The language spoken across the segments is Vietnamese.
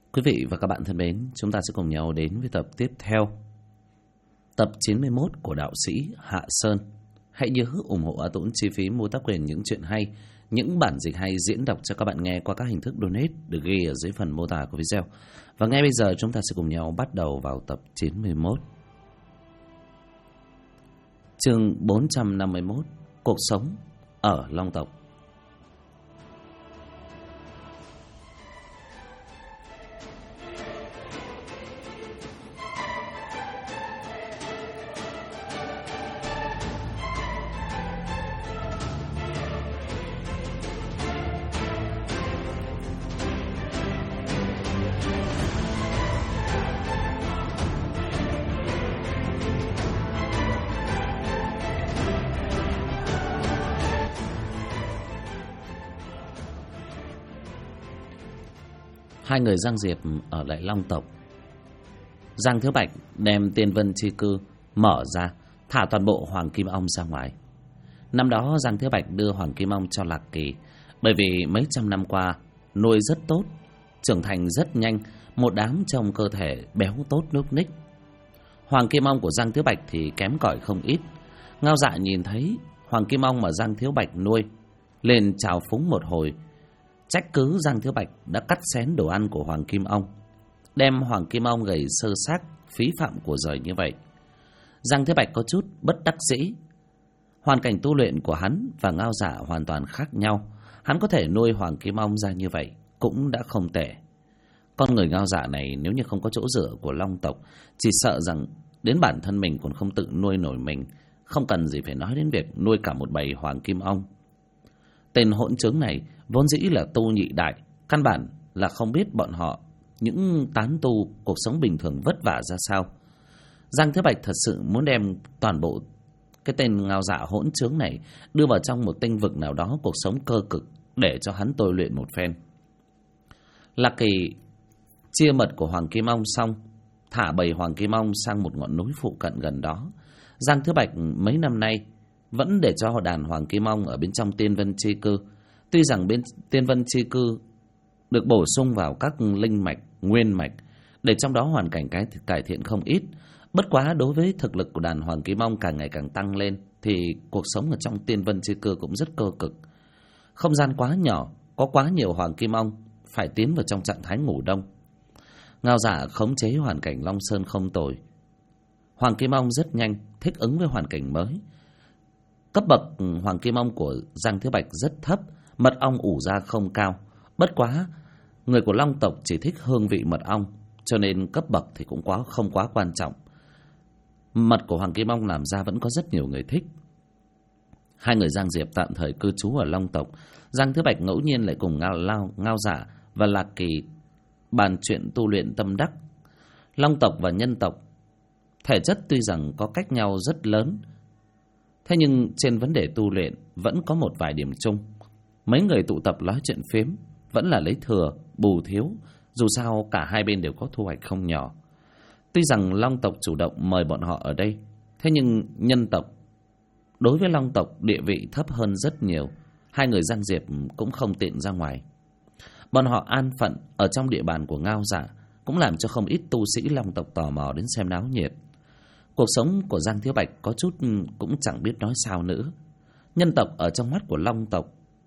Quý vị và các bạn thân mến, chúng ta sẽ cùng nhau đến với tập tiếp theo, tập 91 của đạo sĩ Hạ Sơn. Hãy nhớ ủng hộ A Tũng chi phí mua tác quyền những chuyện hay, những bản dịch hay diễn đọc cho các bạn nghe qua các hình thức donate được ghi ở dưới phần mô tả của video. Và ngay bây giờ chúng ta sẽ cùng nhau bắt đầu vào tập 91. Chương 451, cuộc sống ở Long tộc. Hai người Giang Diệp ở lại Long tộc. Giang Thiếu Bạch đem Tiên Vân Chi Cư mở ra, thả toàn bộ Hoàng Kim Ong ra ngoài. Năm đó Giang Thiếu Bạch đưa Hoàng Kim Ong cho Lạc Kỳ, bởi vì mấy trăm năm qua nuôi rất tốt, trưởng thành rất nhanh, một đám trong cơ thể béo tốt núc ních. Hoàng Kim Ong của Giang Thiếu Bạch thì kém cỏi không ít. Ngao Dạ nhìn thấy Hoàng Kim Ong mà Giang Thiếu Bạch nuôi, lên chào phúng một hồi, trách cứ Giang Thiếu Bạch đã cắt xén đồ ăn của Hoàng Kim Ong, đem Hoàng Kim Ong gầy sơ xác phí phạm của rời như vậy. Giang Thiếu Bạch có chút bất đắc dĩ. Hoàn cảnh tu luyện của hắn và Ngao Dạ hoàn toàn khác nhau. Hắn có thể nuôi Hoàng Kim Ong ra như vậy cũng đã không tệ. Con người Ngao Dạ này nếu như không có chỗ dựa của Long tộc, chỉ sợ rằng đến bản thân mình còn không tự nuôi nổi mình, không cần gì phải nói đến việc nuôi cả một bầy Hoàng Kim Ong. Tên hỗn trướng này vốn dĩ là tu nhị đại, căn bản là không biết bọn họ những tán tu cuộc sống bình thường vất vả ra sao. Giang Thế Bạch thật sự muốn đem toàn bộ cái tên Ngao Dạ hỗn trướng này đưa vào trong một tinh vực nào đó cuộc sống cơ cực để cho hắn tôi luyện một phen. Lạc Kỳ chia mật của Hoàng Kim Ong xong, thả bầy Hoàng Kim Ong sang một ngọn núi phụ cận gần đó. Giang Thế Bạch mấy năm nay vẫn để cho đàn Hoàng Kim Ong ở bên trong Tiên Vân Chi Cư. Tuy rằng bên Tiên Vân Chi Cư được bổ sung vào các linh mạch, nguyên mạch, để trong đó hoàn cảnh cải thiện không ít. Bất quá đối với thực lực của đàn Hoàng Kim Ong càng ngày càng tăng lên, thì cuộc sống ở trong Tiên Vân Chi Cư cũng rất cơ cực. Không gian quá nhỏ, có quá nhiều Hoàng Kim Ong phải tiến vào trong trạng thái ngủ đông. Ngao Dạ khống chế hoàn cảnh Long Sơn không tồi. Hoàng Kim Ong rất nhanh thích ứng với hoàn cảnh mới. Cấp bậc Hoàng Kim Ong của Giang Thiếu Bạch rất thấp, mật ong ủ ra không cao. Bất quá người của Long tộc chỉ thích hương vị mật ong, cho nên cấp bậc thì cũng không quá quan trọng. Mật của Hoàng Kim Ong làm ra vẫn có rất nhiều người thích. Hai người Giang Diệp tạm thời cư trú ở Long tộc. Giang Thiếu Bạch ngẫu nhiên lại cùng Ngao Dạ và Lạc Kỳ bàn chuyện tu luyện tâm đắc. Long tộc và nhân tộc thể chất tuy rằng có cách nhau rất lớn, thế nhưng trên vấn đề tu luyện vẫn có một vài điểm chung. Mấy người tụ tập nói chuyện phiếm vẫn là lấy thừa bù thiếu, dù sao cả hai bên đều có thu hoạch không nhỏ. Tuy rằng Long tộc chủ động mời bọn họ ở đây, thế nhưng nhân tộc đối với Long tộc địa vị thấp hơn rất nhiều. Hai người Giang Diệp cũng không tiện ra ngoài. Bọn họ an phận ở trong địa bàn của Ngao Dạ cũng làm cho không ít tu sĩ Long tộc tò mò đến xem náo nhiệt. Cuộc sống của Giang Thiếu Bạch có chút cũng chẳng biết nói sao nữa. Nhân tộc ở trong mắt của Long tộc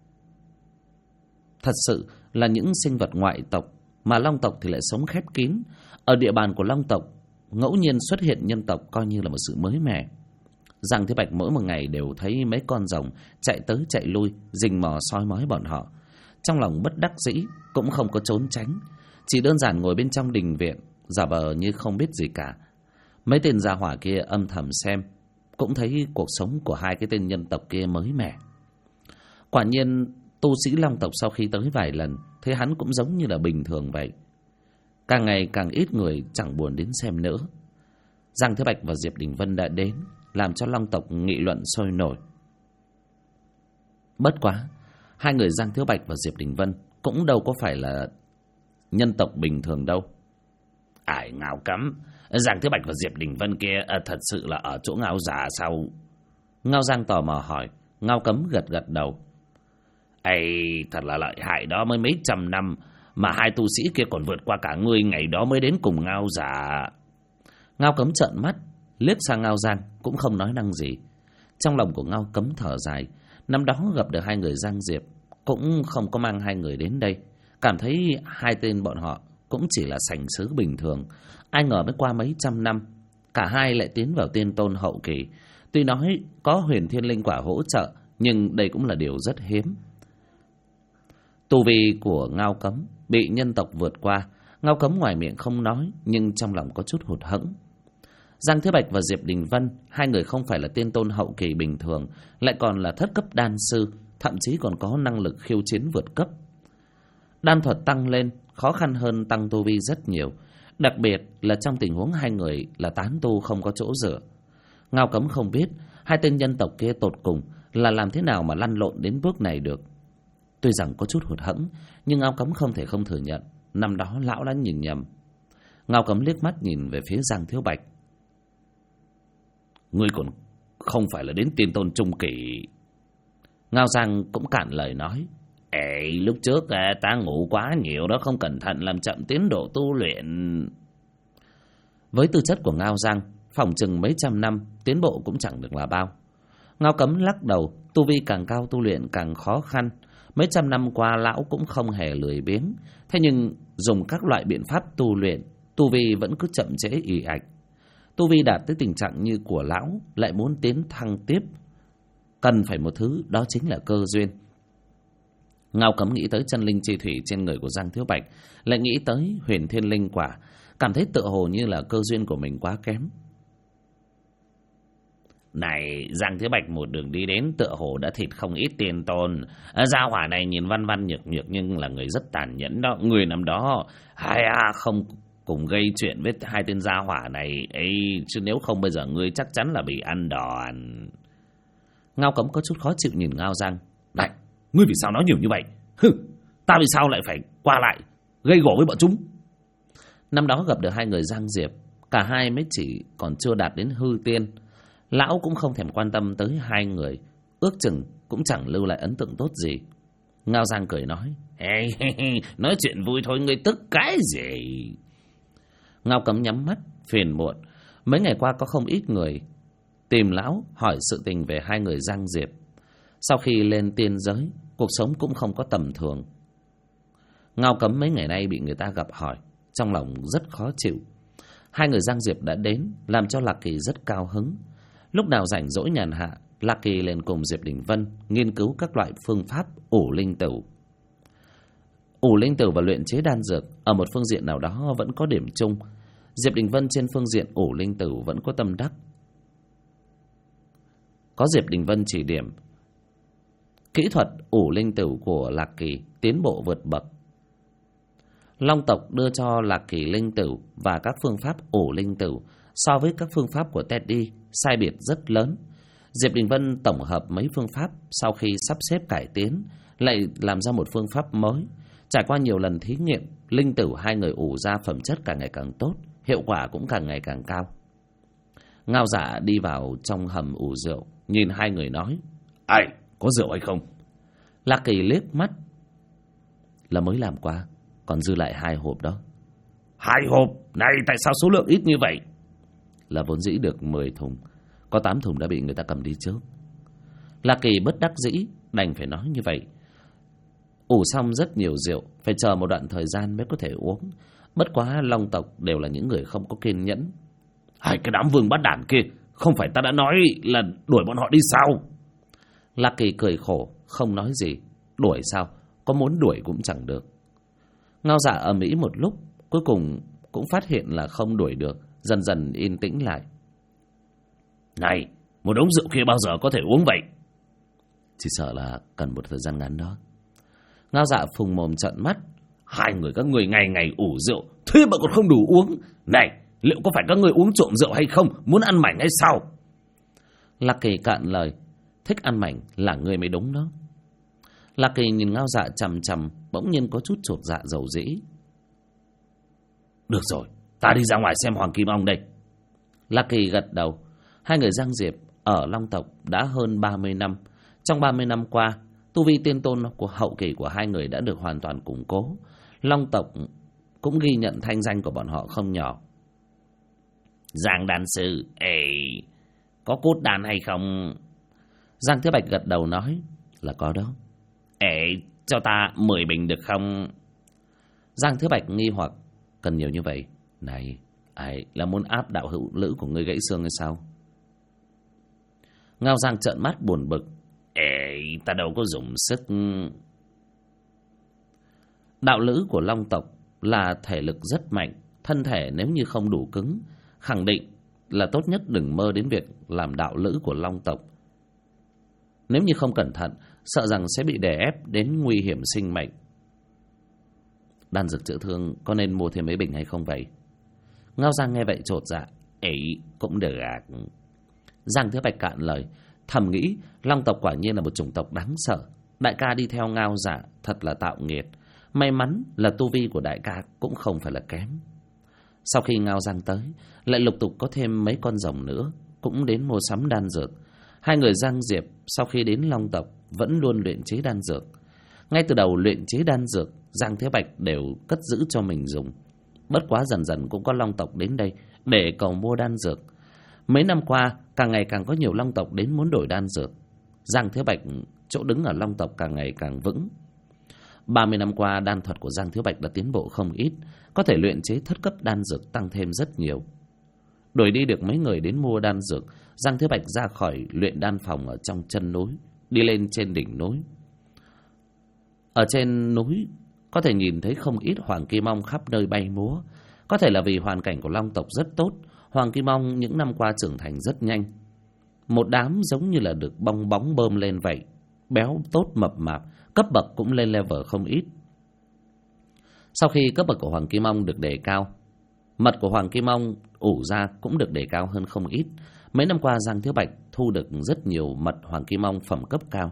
thật sự là những sinh vật ngoại tộc, mà Long tộc thì lại sống khép kín. Ở địa bàn của Long tộc ngẫu nhiên xuất hiện nhân tộc coi như là một sự mới mẻ. Giang Thế Bạch mỗi một ngày đều thấy mấy con rồng chạy tới chạy lui, rình mò soi mói bọn họ. Trong lòng bất đắc dĩ cũng không có trốn tránh, chỉ đơn giản ngồi bên trong đình viện giả vờ như không biết gì cả. Mấy tên gia hỏa kia âm thầm xem, cũng thấy cuộc sống của hai cái tên nhân tộc kia mới mẻ. Quả nhiên tu sĩ Long tộc sau khi tới vài lần, thấy hắn cũng giống như là bình thường vậy. Càng ngày càng ít người chẳng buồn đến xem nữa. Giang Thế Bạch và Diệp Đình Vân đã đến, làm cho Long tộc nghị luận sôi nổi. Bất quá hai người Giang Thiếu Bạch và Diệp Đình Vân cũng đâu có phải là nhân tộc bình thường đâu. Ai Ngao Cấm, Giang Thiếu Bạch và Diệp Đình Vân kia thật sự là ở chỗ Ngao Dạ sao? Ngao Giang tò mò hỏi. Ngao Cấm gật gật đầu. Ây, thật là lợi hại đó, mới mấy trăm năm Mà hai tu sĩ kia còn vượt qua cả ngươi ngày đó mới đến cùng Ngao Giả. Ngao Cấm trợn mắt, liếc sang Ngao Giang cũng không nói năng gì. Trong lòng của Ngao Cấm thở dài, năm đó gặp được hai người Giang Diệp cũng không có mang hai người đến đây, cảm thấy hai tên bọn họ cũng chỉ là sành sứ bình thường. Ai ngờ mới qua mấy trăm năm, cả hai lại tiến vào tiên tôn hậu kỳ. Tuy nói có Huyền Thiên Linh Quả hỗ trợ, nhưng đây cũng là điều rất hiếm. Tu vi của Ngao Cấm bị nhân tộc vượt qua. Ngao Cấm ngoài miệng không nói, nhưng trong lòng có chút hụt hẫng. Giang Thế Bạch và Diệp Đình Vân, hai người không phải là tiên tôn hậu kỳ bình thường, lại còn là thất cấp đan sư, thậm chí còn có năng lực khiêu chiến vượt cấp. Đan thuật tăng lên, khó khăn hơn tăng tu vi rất nhiều, đặc biệt là trong tình huống hai người là tán tu không có chỗ dựa. Ngao Cấm không biết hai tên nhân tộc kia tột cùng là làm thế nào mà lăn lộn đến bước này được. Tuy rằng có chút hụt hẫng, nhưng Ngao Cấm không thể không thừa nhận năm đó lão đã nhìn nhầm. Ngao Cấm liếc mắt nhìn về phía Giang Thiếu Bạch. Ngươi còn không phải là đến tiên tôn trung kỳ. Ngao Giang cũng cạn lời nói. Ê, lúc trước ta ngủ quá nhiều đó, không cẩn thận làm chậm tiến độ tu luyện. Với tư chất của Ngao Giang, phỏng chừng mấy trăm năm tiến bộ cũng chẳng được là bao. Ngao Cấm lắc đầu, tu vi càng cao tu luyện càng khó khăn. Mấy trăm năm qua lão cũng không hề lười biếng, thế nhưng dùng các loại biện pháp tu luyện, tu vi vẫn cứ chậm trễ ì ạch. Tu vi đạt tới tình trạng như của lão, lại muốn tiến thăng tiếp, cần phải một thứ, đó chính là cơ duyên. Ngao Cấm nghĩ tới chân linh chi thủy trên người của Giang Thiếu Bạch, lại nghĩ tới Huyền Thiên Linh Quả, cảm thấy tựa hồ như là cơ duyên của mình quá kém. Này, Giang Thiếu Bạch một đường đi đến tựa hồ đã thịt không ít tiên tôn. Gia hỏa này nhìn văn văn nhược nhược nhưng là người rất tàn nhẫn đó. Người năm đó không cùng gây chuyện với hai tên gia hỏa này ấy, chứ nếu không bây giờ ngươi chắc chắn là bị ăn đòn. Ngao Cấm có chút khó chịu nhìn Ngao Giang. Này, ngươi vì sao nói nhiều như vậy? Ta vì sao lại phải qua lại gây gổ với bọn chúng? Năm đó gặp được hai người Giang Diệp, cả hai mới chỉ còn chưa đạt đến hư tiên. Lão cũng không thèm quan tâm tới hai người, ước chừng cũng chẳng lưu lại ấn tượng tốt gì. Ngao Giang cười nói. Nói chuyện vui thôi, ngươi tức cái gì? Ngao Cấm nhắm mắt, phiền muộn. Mấy ngày qua có không ít người tìm lão hỏi sự tình về hai người Giang Diệp. Sau khi lên tiên giới, cuộc sống cũng không có tầm thường. Ngao Cấm mấy ngày nay bị người ta gặp hỏi, trong lòng rất khó chịu. Hai người Giang Diệp đã đến, làm cho Lạc Kỳ rất cao hứng. Lúc nào rảnh rỗi nhàn hạ, Lạc Kỳ liền cùng Diệp Đình Vân nghiên cứu các loại phương pháp ủ linh tửu. Ủ linh tửu và luyện chế đan dược ở một phương diện nào đó vẫn có điểm chung. Diệp Đình Vân trên phương diện ủ linh tửu vẫn có tâm đắc. Có Diệp Đình Vân chỉ điểm, kỹ thuật ủ linh tửu của Lạc Kỳ tiến bộ vượt bậc. Long tộc đưa cho Lạc Kỳ linh tửu và các phương pháp ủ linh tửu so với các phương pháp của Teddy sai biệt rất lớn. Diệp Đình Vân tổng hợp mấy phương pháp, sau khi sắp xếp cải tiến lại làm ra một phương pháp mới. Trải qua nhiều lần thí nghiệm, linh tửu hai người ủ ra phẩm chất càng ngày càng tốt, hiệu quả cũng càng ngày càng cao. Ngao Dạ đi vào trong hầm ủ rượu, nhìn hai người nói. Ai, có rượu hay không? Lạc Kỳ liếc mắt. Là mới làm qua, còn dư lại 2 hộp đó. 2 hộp? Này, tại sao số lượng ít như vậy? Là vốn dĩ được 10 thùng, có 8 thùng đã bị người ta cầm đi trước. Lạc Kỳ bất đắc dĩ, đành phải nói như vậy. Ủ xong rất nhiều rượu, phải chờ một đoạn thời gian mới có thể uống. Bất quá Long tộc đều là những người không có kiên nhẫn. Hai cái đám vương bát đản kia, không phải ta đã nói là đuổi bọn họ đi sao? Lạc Kỳ cười khổ, không nói gì. Đuổi sao? Có muốn đuổi cũng chẳng được. Ngao Dạ ầm ĩ một lúc, cuối cùng cũng phát hiện là không đuổi được, dần dần yên tĩnh lại. Này, một đống rượu kia bao giờ có thể uống vậy? Chỉ sợ là cần một thời gian ngắn đó. Ngao Dạ phùng mồm trợn mắt. Hai người các người ngày ngày ủ rượu, thế mà còn không đủ uống. Này, liệu có phải các người uống trộm rượu hay không? Muốn ăn mảnh hay sao? Lạc Kỳ cạn lời. Thích ăn mảnh là người mới đúng đó. Lạc Kỳ nhìn Ngao Dạ chằm chằm, bỗng nhiên có chút chột dạ dầu dĩ. Được rồi, ta đi ra ngoài xem Hoàng Kim Ong đây. Lạc Kỳ gật đầu. Hai người Giang Diệp ở Long tộc đã hơn 30 năm. Trong 30 năm qua, tu vi tiên tôn của hậu kỳ của hai người đã được hoàn toàn củng cố. Long tộc cũng ghi nhận thanh danh của bọn họ không nhỏ. Giang đan sư, có cốt đan hay không? Giang Thiếu Bạch gật đầu nói là có đó. Cho ta 10 bình được không? Giang Thiếu Bạch nghi hoặc, cần nhiều như vậy? Này, ai là muốn áp đạo hữu lữ của ngươi gãy xương hay sao? Ngao Giang trợn mắt buồn bực. Ta đâu có dùng sức. Đạo lữ của Long tộc là thể lực rất mạnh, thân thể nếu như không đủ cứng, khẳng định là tốt nhất đừng mơ đến việc làm đạo lữ của Long tộc. Nếu như không cẩn thận, sợ rằng sẽ bị đè ép đến nguy hiểm sinh mệnh. Đan dược chữa thương có nên mua thêm mấy bình hay không vậy? Ngao Giang nghe vậy chột dạ. Cũng được à. Giang Thiếu Bạch cạn lời, thầm nghĩ Long tộc quả nhiên là một chủng tộc đáng sợ. Đại ca đi theo Ngao Dạ thật là tạo nghiệt. May mắn là tu vi của đại ca cũng không phải là kém. Sau khi Ngao Giang tới, lại lục tục có thêm mấy con rồng nữa cũng đến mua sắm đan dược. Hai người Giang Diệp sau khi đến Long tộc vẫn luôn luyện chế đan dược. Ngay từ đầu luyện chế đan dược, Giang Thế Bạch đều cất giữ cho mình dùng. Bất quá dần dần cũng có Long tộc đến đây để cầu mua đan dược. Mấy năm qua càng ngày càng có nhiều Long tộc đến muốn đổi đan dược. Giang Thế Bạch chỗ đứng ở Long tộc càng ngày càng vững. 30 năm qua đan thuật của Giang Thiếu Bạch đã tiến bộ không ít, có thể luyện chế thất cấp đan dược tăng thêm rất nhiều. Đuổi đi được mấy người đến mua đan dược, Giang Thiếu Bạch ra khỏi luyện đan phòng ở trong chân núi, đi lên trên đỉnh núi. Ở trên núi có thể nhìn thấy không ít hoàng kim ong khắp nơi bay múa. Có thể là vì hoàn cảnh của Long tộc rất tốt, hoàng kim ong những năm qua trưởng thành rất nhanh. Một đám giống như là được bong bóng bơm lên vậy, béo tốt mập mạp, cấp bậc cũng lên level không ít. Sau khi cấp bậc của hoàng kim ong được đề cao, mật của hoàng kim ong ủ ra cũng được đề cao hơn không ít. Mấy năm qua Giang Thiếu Bạch thu được rất nhiều mật hoàng kim ong phẩm cấp cao.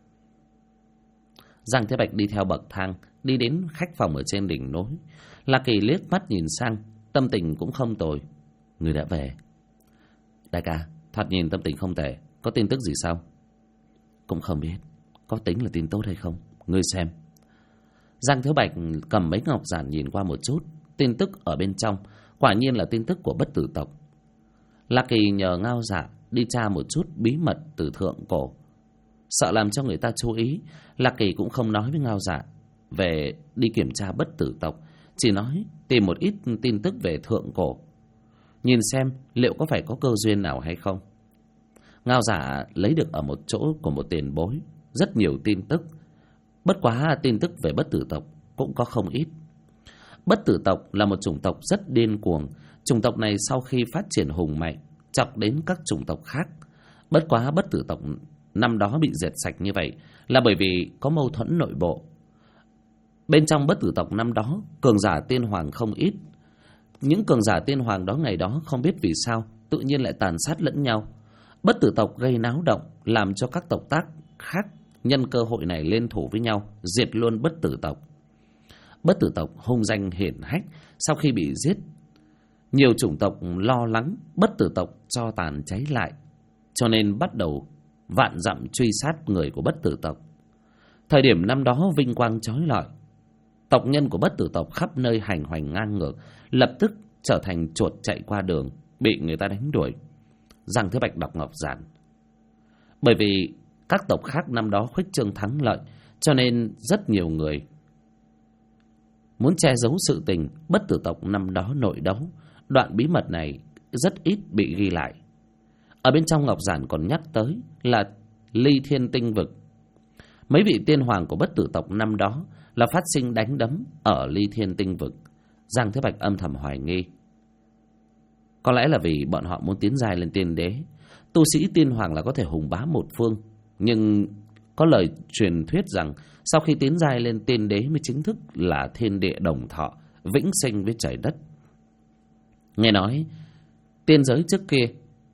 Giang Thiếu Bạch đi theo bậc thang đi đến khách phòng ở trên đỉnh núi. La Kỳ liếc mắt nhìn sang, tâm tình cũng không tồi. Người đã về. Đại ca, thoạt nhìn tâm tình không tệ, có tin tức gì sao? Cũng không biết, có tính là tin tốt hay không, ngươi xem. Giang Thiếu Bạch cầm mấy ngọc giản nhìn qua một chút. Tin tức ở bên trong quả nhiên là tin tức của bất tử tộc. La Kỳ nhờ Ngao Dạ đi tra một chút bí mật từ thượng cổ. Sợ làm cho người ta chú ý, La Kỳ cũng không nói với Ngao Dạ về đi kiểm tra bất tử tộc, chỉ nói tìm một ít tin tức về thượng cổ, nhìn xem liệu có phải có cơ duyên nào hay không. Ngao Dạ lấy được ở một chỗ của một tiền bối rất nhiều tin tức. Bất quá tin tức về bất tử tộc cũng có không ít. Bất tử tộc là một chủng tộc rất điên cuồng. Chủng tộc này sau khi phát triển hùng mạnh, chọc đến các chủng tộc khác. Bất quá bất tử tộc năm đó bị diệt sạch như vậy là bởi vì có mâu thuẫn nội bộ. Bên trong bất tử tộc năm đó, cường giả tiên hoàng không ít. Những cường giả tiên hoàng đó ngày đó không biết vì sao tự nhiên lại tàn sát lẫn nhau. Bất tử tộc gây náo động, làm cho các tộc tác khác nhân cơ hội này lên thủ với nhau, diệt luôn bất tử tộc. Bất tử tộc hung danh hiển hách, sau khi bị giết, nhiều chủng tộc lo lắng bất tử tộc cho tàn cháy lại, cho nên bắt đầu vạn dặm truy sát người của bất tử tộc. Thời điểm năm đó vinh quang chói lọi, tộc nhân của bất tử tộc khắp nơi hành hoành ngang ngược, lập tức trở thành chuột chạy qua đường, bị người ta đánh đuổi. Giang Thế Bạch đọc ngọc giản. Bởi vì các tộc khác năm đó khuếch trương thắng lợi, cho nên rất nhiều người muốn che giấu sự tình bất tử tộc năm đó nội đấu. Đoạn bí mật này rất ít bị ghi lại. Ở bên trong ngọc giản còn nhắc tới là Ly Thiên Tinh Vực. Mấy vị tiên hoàng của bất tử tộc năm đó là phát sinh đánh đấm ở Ly Thiên Tinh Vực. Giang Thế Bạch âm thầm hoài nghi, có lẽ là vì bọn họ muốn tiến giai lên tiên đế. Tu sĩ tiên hoàng là có thể hùng bá một phương, nhưng có lời truyền thuyết rằng sau khi tiến giai lên tiên đế mới chính thức là thiên địa đồng thọ, vĩnh sinh với trời đất. Nghe nói tiên giới trước kia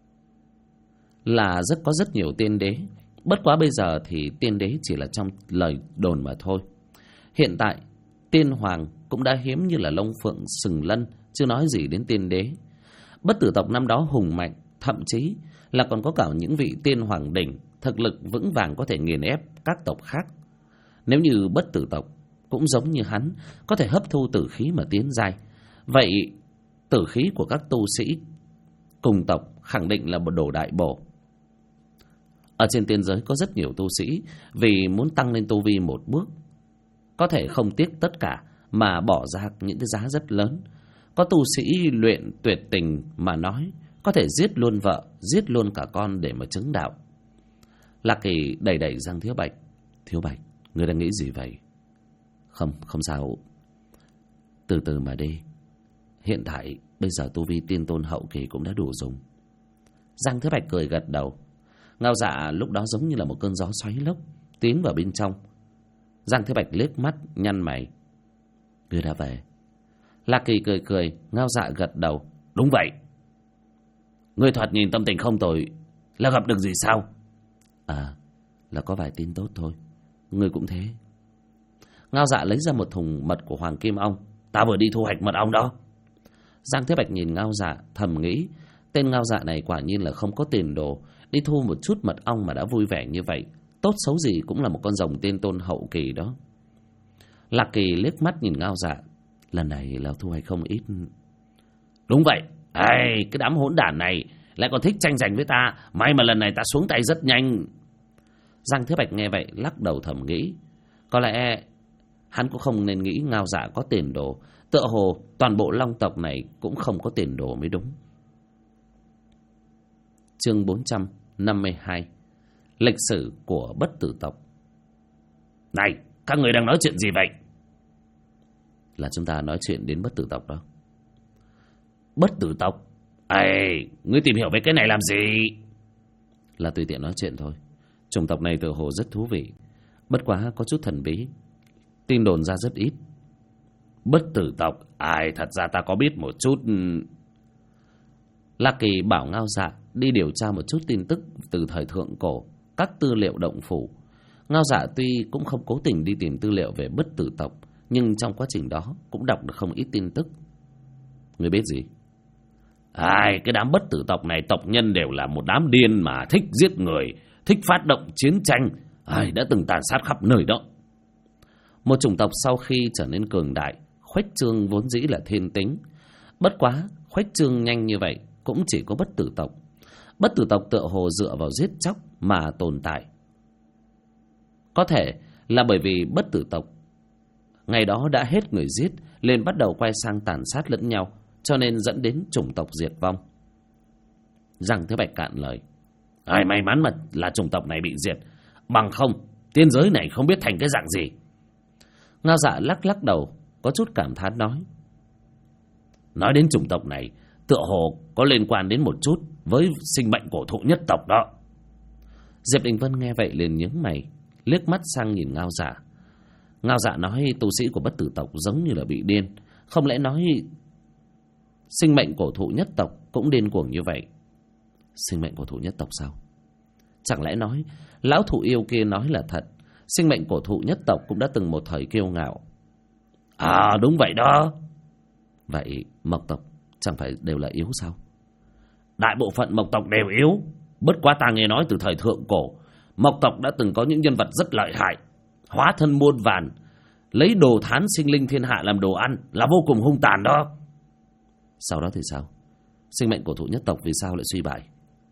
là có rất nhiều tiên đế, bất quá bây giờ thì tiên đế chỉ là trong lời đồn mà thôi. Hiện tại tiên hoàng cũng đã hiếm như là Long Phượng Sừng Lân, chưa nói gì đến tiên đế. Bất tử tộc năm đó hùng mạnh, thậm chí là còn có cả những vị tiên hoàng đỉnh thực lực vững vàng có thể nghiền ép các tộc khác. Nếu như bất tử tộc cũng giống như hắn, có thể hấp thu tử khí mà tiến giai. Vậy tử khí của các tu sĩ cùng tộc khẳng định là một đồ đại bổ. Ở trên tiên giới có rất nhiều tu sĩ vì muốn tăng lên tu vi một bước, có thể không tiếc tất cả mà bỏ ra những cái giá rất lớn. Có tu sĩ luyện tuyệt tình mà nói, có thể giết luôn vợ, giết luôn cả con để mà chứng đạo. Lạc Kỳ đẩy đẩy Giang Thiếu Bạch. Thiếu Bạch, ngươi đang nghĩ gì vậy? Không sao. Từ từ mà đi. Hiện tại bây giờ tu vi tiên tôn hậu kỳ cũng đã đủ dùng. Giang Thiếu Bạch cười gật đầu. Ngao Dạ lúc đó giống như là một cơn gió xoáy lốc tiến vào bên trong. Giang Thiếu Bạch liếc mắt nhăn mày. Ngươi đã về? Lạc Kỳ cười cười. Ngao Dạ gật đầu. Đúng vậy. Ngươi thoạt nhìn tâm tình không tồi, là gặp được gì sao? À, là có vài tin tốt thôi. Ngươi cũng thế. Ngao Dạ lấy ra một thùng mật của Hoàng Kim Ong. Ta vừa đi thu hoạch mật ong đó. Giang Thế Bạch nhìn Ngao Dạ thầm nghĩ, tên Ngao Dạ này quả nhiên là không có tiền đồ, đi thu một chút mật ong mà đã vui vẻ như vậy. Tốt xấu gì cũng là một con rồng tiên tôn hậu kỳ đó. Lạc Kỳ liếc mắt nhìn Ngao Dạ. Lần này là thu hoạch không ít. Đúng vậy. Cái đám hỗn đản này lại còn thích tranh giành với ta. May mà lần này ta xuống tay rất nhanh. Giang Thế Bạch nghe vậy lắc đầu thầm nghĩ, có lẽ hắn cũng không nên nghĩ Ngao Dạ có tiền đồ. Tựa hồ toàn bộ long tộc này cũng không có tiền đồ mới đúng. Chương 452. Lịch sử của bất tử tộc. Này, các người đang nói chuyện gì vậy? Là chúng ta nói chuyện đến bất tử tộc đó. Bất tử tộc? Ngươi tìm hiểu về cái này làm gì? Là tùy tiện nói chuyện thôi. Chủng tộc này tựa hồ rất thú vị, bất quá có chút thần bí, tin đồn ra rất ít. Bất tử tộc? Thật ra ta có biết một chút. Lạc Kỳ bảo Ngao Dạ đi điều tra một chút tin tức từ thời thượng cổ, các tư liệu động phủ. Ngao Dạ tuy cũng không cố tình đi tìm tư liệu về bất tử tộc, nhưng trong quá trình đó cũng đọc được không ít tin tức. Người biết gì? Cái đám bất tử tộc này, tộc nhân đều là một đám điên mà thích giết người, thích phát động chiến tranh, đã từng tàn sát khắp nơi đó. Một chủng tộc sau khi trở nên cường đại, khuếch trương vốn dĩ là thiên tính. Bất quá khuếch trương nhanh như vậy cũng chỉ có bất tử tộc. Bất tử tộc tựa hồ dựa vào giết chóc mà tồn tại. Có thể là bởi vì bất tử tộc ngày đó đã hết người giết, nên bắt đầu quay sang tàn sát lẫn nhau, cho nên dẫn đến chủng tộc diệt vong. Giang Thế Bạch cạn lời. May mắn mà là chủng tộc này bị diệt, bằng không tiên giới này không biết thành cái dạng gì. Ngao Dạ lắc lắc đầu, có chút cảm thán nói đến chủng tộc này, tựa hồ có liên quan đến một chút với sinh mệnh cổ thụ nhất tộc đó. Diệp Đình Vân nghe vậy liền nhướng mày, liếc mắt sang nhìn Ngao Dạ. Ngao Dạ nói tu sĩ của bất tử tộc giống như là bị điên, không lẽ nói sinh mệnh cổ thụ nhất tộc cũng điên cuồng như vậy? Sinh mệnh cổ thụ nhất tộc sao? Chẳng lẽ nói lão thụ yêu kia nói là thật, sinh mệnh cổ thụ nhất tộc cũng đã từng một thời kiêu ngạo? Đúng vậy đó. Vậy mộc tộc chẳng phải đều là yếu sao? Đại bộ phận mộc tộc đều yếu, bất quá ta nghe nói từ thời thượng cổ, mộc tộc đã từng có những nhân vật rất lợi hại, hóa thân muôn vàn, lấy đồ thán sinh linh thiên hạ làm đồ ăn, là vô cùng hung tàn đó. Sau đó thì sao? Sinh mệnh cổ thụ nhất tộc vì sao lại suy bại?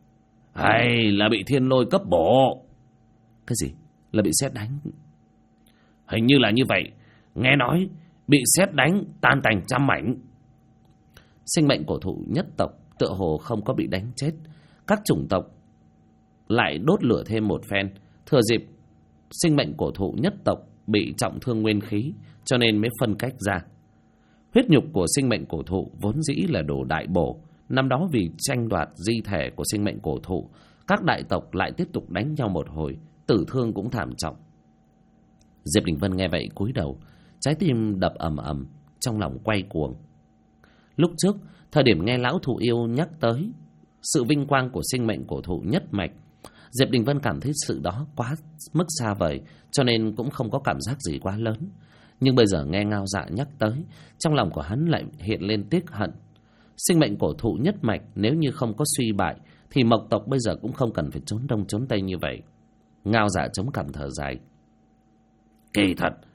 Là bị thiên lôi cấp bổ. Cái gì? Là bị sét đánh? Hình như là như vậy. Nghe nói bị sét đánh tan tành trăm mảnh. Sinh mệnh cổ thụ nhất tộc tựa hồ không có bị đánh chết, các chủng tộc lại đốt lửa thêm một phen, thừa dịp sinh mệnh cổ thụ nhất tộc bị trọng thương nguyên khí, cho nên mới phân cách ra. Huyết nhục của sinh mệnh cổ thụ vốn dĩ là đồ đại bổ. Năm đó vì tranh đoạt di thể của sinh mệnh cổ thụ, các đại tộc lại tiếp tục đánh nhau một hồi, tử thương cũng thảm trọng. Diệp Đình Vân nghe vậy cúi đầu, trái tim đập ầm ầm, trong lòng quay cuồng. Lúc trước, thời điểm nghe lão thụ yêu nhắc tới sự vinh quang của sinh mệnh cổ thụ nhất mạch, Diệp Đình Vân cảm thấy sự đó quá mức xa vời, cho nên cũng không có cảm giác gì quá lớn. Nhưng bây giờ nghe Ngao Dạ nhắc tới, trong lòng của hắn lại hiện lên tiếc hận. Sinh mệnh cổ thụ nhất mạch nếu như không có suy bại, thì mộc tộc bây giờ cũng không cần phải trốn đông trốn tây như vậy. Ngao Dạ chống cằm thở dài. Kỳ thật,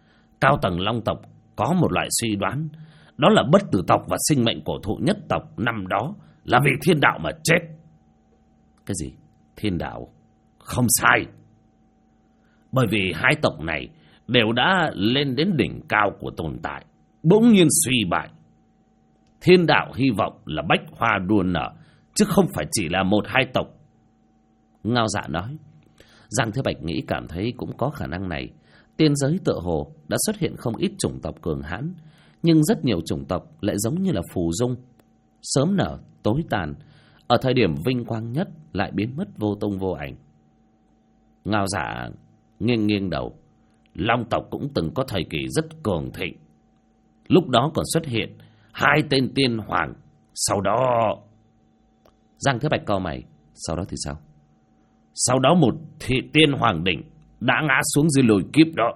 cao tầng Long tộc có một loại suy đoán, đó là bất tử tộc và sinh mệnh cổ thụ nhất tộc năm đó là vì thiên đạo mà chết. Cái gì? Thiên đạo? Không sai. Bởi vì hai tộc này đều đã lên đến đỉnh cao của tồn tại, bỗng nhiên suy bại. Thiên đạo hy vọng là bách hoa đua nở, chứ không phải chỉ là một hai tộc. Ngao Dạ nói. Giang Thế Bạch nghĩ cảm thấy cũng có khả năng này. Tiên giới tựa hồ đã xuất hiện không ít chủng tộc cường hãn, nhưng rất nhiều chủng tộc lại giống như là phù dung, sớm nở tối tàn, ở thời điểm vinh quang nhất lại biến mất vô tung vô ảnh. Ngao Dạ nghiêng nghiêng đầu. Long tộc cũng từng có thời kỳ rất cường thịnh, lúc đó còn xuất hiện hai tên tiên hoàng. Sau đó... Giang Thế Bạch cau mày. Sau đó thì sao? Sau đó một thị tiên hoàng đỉnh đã ngã xuống dưới lôi kiếp đó.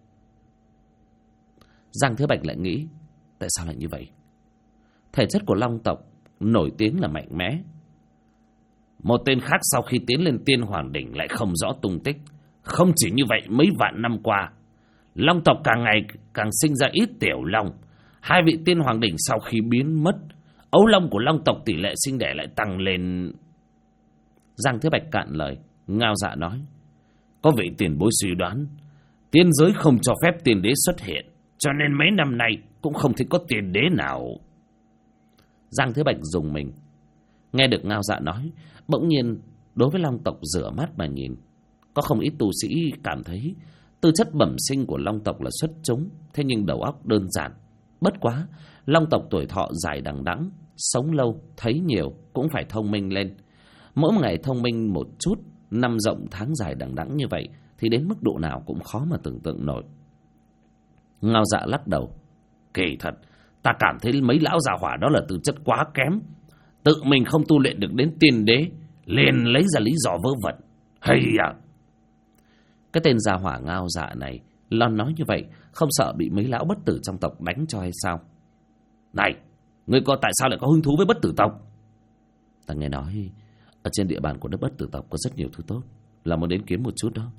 Giang Thế Bạch lại nghĩ, tại sao lại như vậy? Thể chất của Long tộc nổi tiếng là mạnh mẽ. Một tên khác sau khi tiến lên tiên hoàng đỉnh lại không rõ tung tích. Không chỉ như vậy, mấy vạn năm qua, Long tộc càng ngày càng sinh ra ít tiểu long. Hai vị tiên hoàng đỉnh sau khi biến mất, ấu long của Long tộc tỷ lệ sinh đẻ lại tăng lên. Giang Thế Bạch cạn lời. Ngao Dạ nói, có vị tiền bối suy đoán tiên giới không cho phép tiên đế xuất hiện, cho nên mấy năm nay cũng không thấy có tiên đế nào. Giang Thế Bạch rùng mình. Nghe được Ngao Dạ nói, bỗng nhiên đối với Long tộc rửa mắt mà nhìn. Có không ít tu sĩ cảm thấy tư chất bẩm sinh của Long tộc là xuất chúng, thế nhưng đầu óc đơn giản. Bất quá Long tộc tuổi thọ dài đằng đẵng, sống lâu, thấy nhiều, cũng phải thông minh lên. Mỗi một ngày thông minh một chút, năm rộng tháng dài đằng đẵng như vậy thì đến mức độ nào cũng khó mà tưởng tượng nổi. Ngao Dạ lắc đầu. Kỳ thật, ta cảm thấy mấy lão già hỏa đó là tư chất quá kém, tự mình không tu luyện được đến tiên đế, liền lấy ra lý do vớ vẩn. Hay à! Cái tên gia hỏa Ngao Dạ này lon nói như vậy, không sợ bị mấy lão bất tử trong tộc đánh cho hay sao? Này, ngươi có tại sao lại có hứng thú với bất tử tộc? Ta nghe nói ở trên địa bàn của đất bất tử tộc có rất nhiều thứ tốt, là muốn đến kiếm một chút đó.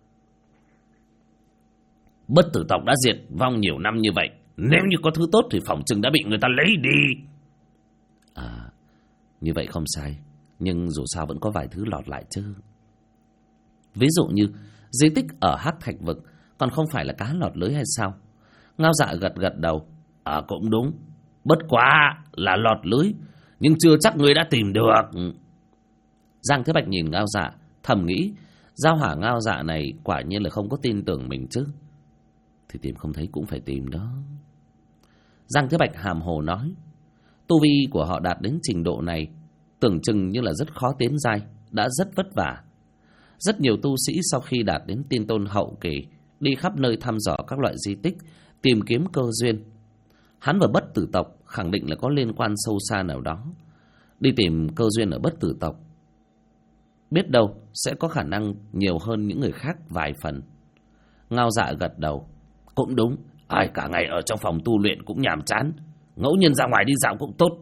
Bất tử tộc đã diệt vong nhiều năm như vậy, nếu như có thứ tốt thì phỏng chừng đã bị người ta lấy đi. À, như vậy không sai, nhưng dù sao vẫn có vài thứ lọt lại chứ. Ví dụ như di tích ở Hắc Thạch Vực còn không phải là cá lọt lưới hay sao? Ngao Dạ gật gật đầu. Cũng đúng, bất quá là lọt lưới, nhưng chưa chắc ngươi đã tìm được. Giang Thế Bạch nhìn Ngao Dạ, thầm nghĩ, gia hỏa Ngao Dạ này quả nhiên là không có tin tưởng mình chứ. Thì tìm không thấy cũng phải tìm đó. Giang Thế Bạch hàm hồ nói, tu vi của họ đạt đến trình độ này, tưởng chừng như là rất khó tiến giai, đã rất vất vả. Rất nhiều tu sĩ sau khi đạt đến tiên tôn hậu kỳ, đi khắp nơi thăm dò các loại di tích, tìm kiếm cơ duyên. Hắn và bất tử tộc khẳng định là có liên quan sâu xa nào đó. Đi tìm cơ duyên ở bất tử tộc, biết đâu sẽ có khả năng nhiều hơn những người khác vài phần. Ngao Dạ gật đầu. Cũng đúng, ai cả ngày ở trong phòng tu luyện cũng nhàm chán, ngẫu nhiên ra ngoài đi dạo cũng tốt.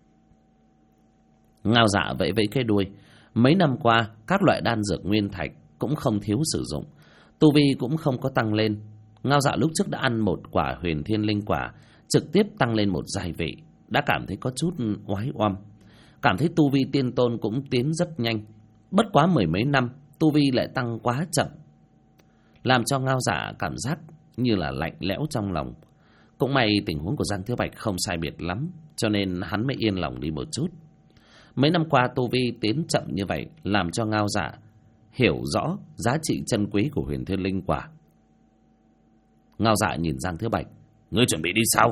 Ngao Dạ vẫy vẫy cái đuôi. Mấy năm qua, các loại đan dược nguyên thạch cũng không thiếu sử dụng, tu vi cũng không có tăng lên. Ngao Dạ lúc trước đã ăn một quả huyền thiên linh quả, trực tiếp tăng lên một giai vị, đã cảm thấy có chút oái oăm. Cảm thấy tu vi tiên tôn cũng tiến rất nhanh, bất quá mười mấy năm, tu vi lại tăng quá chậm, làm cho Ngao Dạ cảm giác như là lạnh lẽo trong lòng. Cũng may tình huống của Giang Thiếu Bạch không sai biệt lắm, cho nên hắn mới yên lòng đi một chút. Mấy năm qua tu vi tiến chậm như vậy, làm cho Ngao Dạ hiểu rõ giá trị chân quý của huyền thiên linh quả. Ngao Dạ nhìn Giang Thiếu Bạch. Ngươi chuẩn bị đi sao?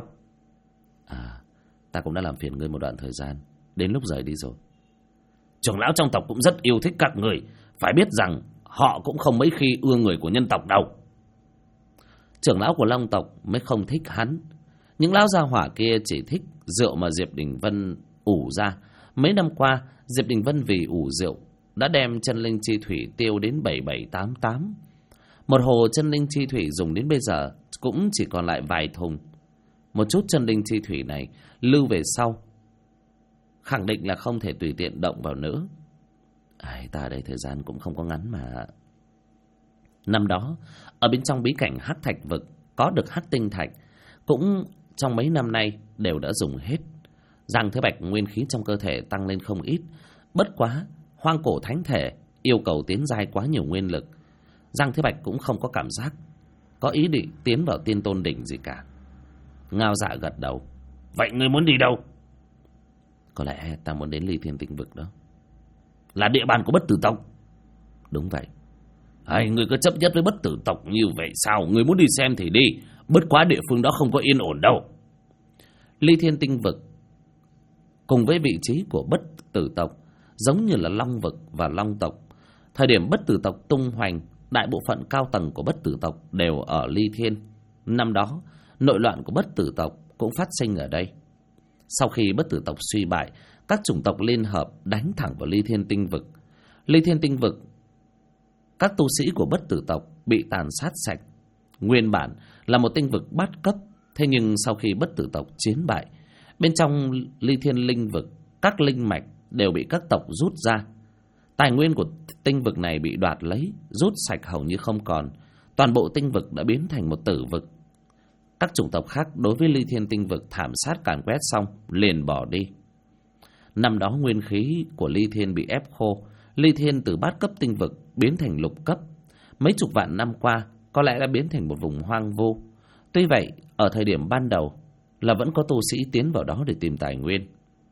Ta cũng đã làm phiền ngươi một đoạn thời gian, đến lúc rời đi rồi. Trưởng lão trong tộc cũng rất yêu thích các người, phải biết rằng họ cũng không mấy khi ưa người của nhân tộc đâu. Trưởng lão của Long tộc mới không thích hắn. Những lão gia hỏa kia chỉ thích rượu mà Diệp Đình Vân ủ ra. Mấy năm qua, Diệp Đình Vân vì ủ rượu đã đem chân linh chi thủy tiêu đến 7788. Một hồ chân linh chi thủy dùng đến bây giờ cũng chỉ còn lại vài thùng. Một chút chân linh chi thủy này lưu về sau, khẳng định là không thể tùy tiện động vào nữa. Ta ở đây thời gian cũng không có ngắn mà. Năm đó, ở bên trong bí cảnh Hắc Thạch Vực, có được hắc tinh thạch cũng trong mấy năm nay đều đã dùng hết. Giang Thế Bạch nguyên khí trong cơ thể tăng lên không ít. Bất quá hoang cổ thánh thể yêu cầu tiến giai quá nhiều nguyên lực. Giang Thế Bạch cũng không có cảm giác có ý định tiến vào tiên tôn đỉnh gì cả. Ngao Dạ gật đầu. Vậy ngươi muốn đi đâu? Có lẽ ta muốn đến Ly Thiên Tinh Vực đó. Là địa bàn của Bất Tử tộc? Đúng vậy. Ngươi cứ chấp nhất với Bất Tử tộc như vậy sao? Ngươi muốn đi xem thì đi, bất quá địa phương đó không có yên ổn đâu. Ly Thiên Tinh Vực cùng với vị trí của Bất Tử tộc giống như là Long Vực và Long tộc. Thời điểm Bất Tử tộc tung hoành, đại bộ phận cao tầng của Bất Tử tộc đều ở Ly Thiên. Năm đó nội loạn của Bất Tử tộc cũng phát sinh ở đây. Sau khi Bất Tử tộc suy bại, các chủng tộc liên hợp đánh thẳng vào Ly Thiên Tinh Vực. Ly Thiên Tinh Vực, các tu sĩ của Bất Tử tộc bị tàn sát sạch. Nguyên bản là một tinh vực bát cấp, thế nhưng sau khi Bất Tử tộc chiến bại, bên trong Ly Thiên Linh Vực, các linh mạch đều bị các tộc rút ra. Tài nguyên của tinh vực này bị đoạt lấy, rút sạch hầu như không còn. Toàn bộ tinh vực đã biến thành một tử vực. Các chủng tộc khác đối với Ly Thiên Tinh Vực thảm sát càn quét xong liền bỏ đi. Năm đó nguyên khí của Ly Thiên bị ép khô. Ly Thiên từ bát cấp tinh vực biến thành lục cấp. Mấy chục vạn năm qua có lẽ đã biến thành một vùng hoang vu. Tuy vậy ở thời điểm ban đầu là vẫn có tu sĩ tiến vào đó để tìm tài nguyên.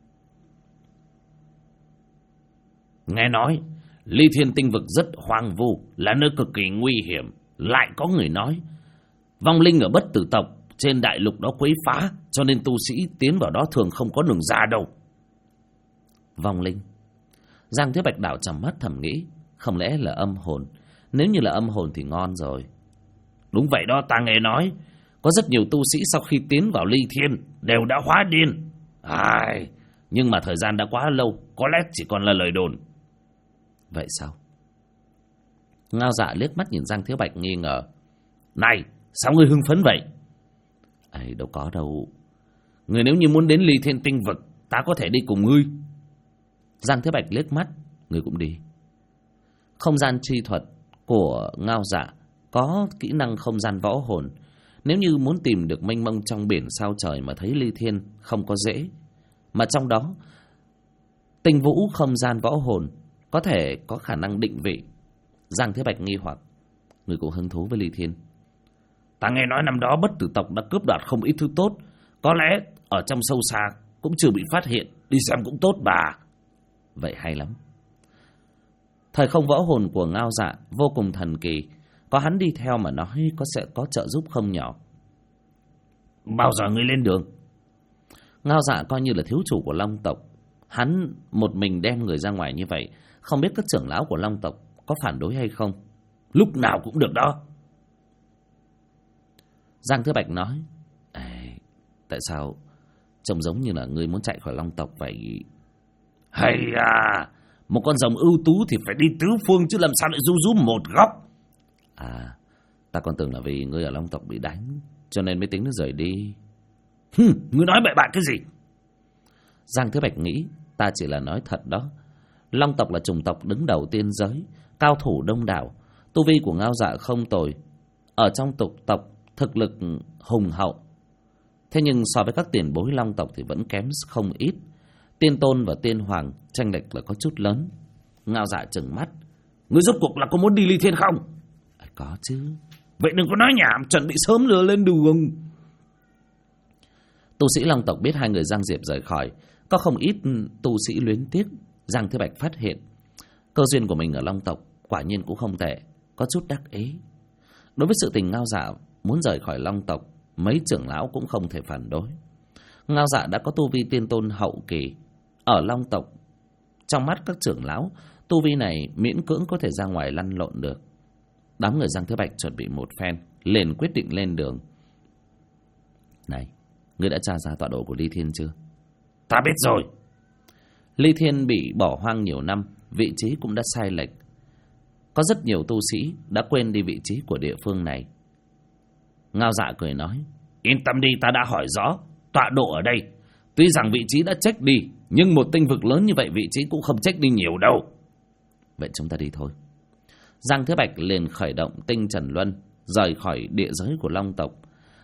Nghe nói Ly Thiên Tinh Vực rất hoang vu, là nơi cực kỳ nguy hiểm. Lại có người nói vong linh ở Bất Tử tộc trên đại lục đó quấy phá, cho nên tu sĩ tiến vào đó thường không có đường ra đâu. Vong linh? Giang Thế Bạch đảo trầm mắt thầm nghĩ, không lẽ là âm hồn? Nếu như là âm hồn thì ngon rồi. Đúng vậy đó, ta nghe nói có rất nhiều tu sĩ sau khi tiến vào Ly Thiên đều đã hóa điên. Nhưng mà thời gian đã quá lâu, có lẽ chỉ còn là lời đồn. Vậy sao? Ngao Dạ liếc mắt nhìn Giang Thiếu Bạch nghi ngờ. Này, sao ngươi hưng phấn vậy? Đâu có đâu. Ngươi nếu như muốn đến Ly Thiên Tinh Vực, ta có thể đi cùng ngươi. Giang Thiếu Bạch liếc mắt. Ngươi cũng đi. Không gian chi thuật của Ngao Dạ có kỹ năng không gian võ hồn. Nếu như muốn tìm được mênh mông trong biển sao trời mà thấy Ly Thiên không có dễ. Mà trong đó tinh vũ không gian võ hồn có thể có khả năng định vị. Giang Thế Bạch nghi hoặc. Người cũng hứng thú với Ly Thiên. Ta nghe nói năm đó Bất Tử tộc đã cướp đoạt không ít thứ tốt. Có lẽ ở trong sâu xa cũng chưa bị phát hiện. Đi xem cũng tốt bà. Vậy hay lắm. Thời không võ hồn của Ngao Dạ vô cùng thần kỳ. Có hắn đi theo mà nói sẽ có trợ giúp không nhỏ. Bao giờ ngươi lên đường? Ngao Dạ coi như là thiếu chủ của Long tộc. Hắn một mình đem người ra ngoài như vậy, không biết các trưởng lão của Long tộc có phản đối hay không. Lúc nào cũng được đó. Giang Thế Bạch nói. Tại sao trông giống như là ngươi muốn chạy khỏi Long tộc vậy? Hay một con rồng ưu tú thì phải đi tứ phương, chứ làm sao lại ru rú một góc. Ta còn tưởng là vì ngươi ở Long tộc bị đánh cho nên mới tính nó rời đi. Ngươi nói bậy bạ cái gì? Giang Thế Bạch nghĩ, ta chỉ là nói thật đó. Long tộc là chủng tộc đứng đầu tiên giới, cao thủ đông đảo. Tu vi của Ngao Dạ không tồi, ở trong tục tộc thực lực hùng hậu. Thế nhưng so với các tiền bối Long tộc thì vẫn kém không ít. Tiên tôn và tiên hoàng chênh lệch là có chút lớn. Ngao Dạ trừng mắt. Ngươi rốt cuộc là có muốn đi Ly Thiên không? Có chứ. Vậy đừng có nói nhảm, chuẩn bị sớm lừa lên đường. Tu sĩ Long tộc biết hai người Giang Diệp rời khỏi, có không ít tu sĩ luyến tiếc. Giang Thế Bạch phát hiện cơ duyên của mình ở Long tộc quả nhiên cũng không tệ, có chút đắc ý. Đối với sự tình Ngao Dạ muốn rời khỏi Long tộc, mấy trưởng lão cũng không thể phản đối. Ngao Dạ đã có tu vi tiên tôn hậu kỳ ở Long tộc. Trong mắt các trưởng lão, tu vi này miễn cưỡng có thể ra ngoài lăn lộn được. Đám người Giang Thế Bạch chuẩn bị một phen, liền quyết định lên đường. Này, ngươi đã tra ra tọa độ của Ly Thiên chưa? Ta biết rồi. Ly Thiên bị bỏ hoang nhiều năm, vị trí cũng đã sai lệch. Có rất nhiều tu sĩ đã quên đi vị trí của địa phương này. Ngao Dạ cười nói. Yên tâm đi, ta đã hỏi rõ tọa độ ở đây. Tuy rằng vị trí đã check đi, nhưng một tinh vực lớn như vậy vị trí cũng không check đi nhiều đâu. Vậy chúng ta đi thôi. Giang Thế Bạch liền khởi động tinh Trần Luân, rời khỏi địa giới của Long tộc.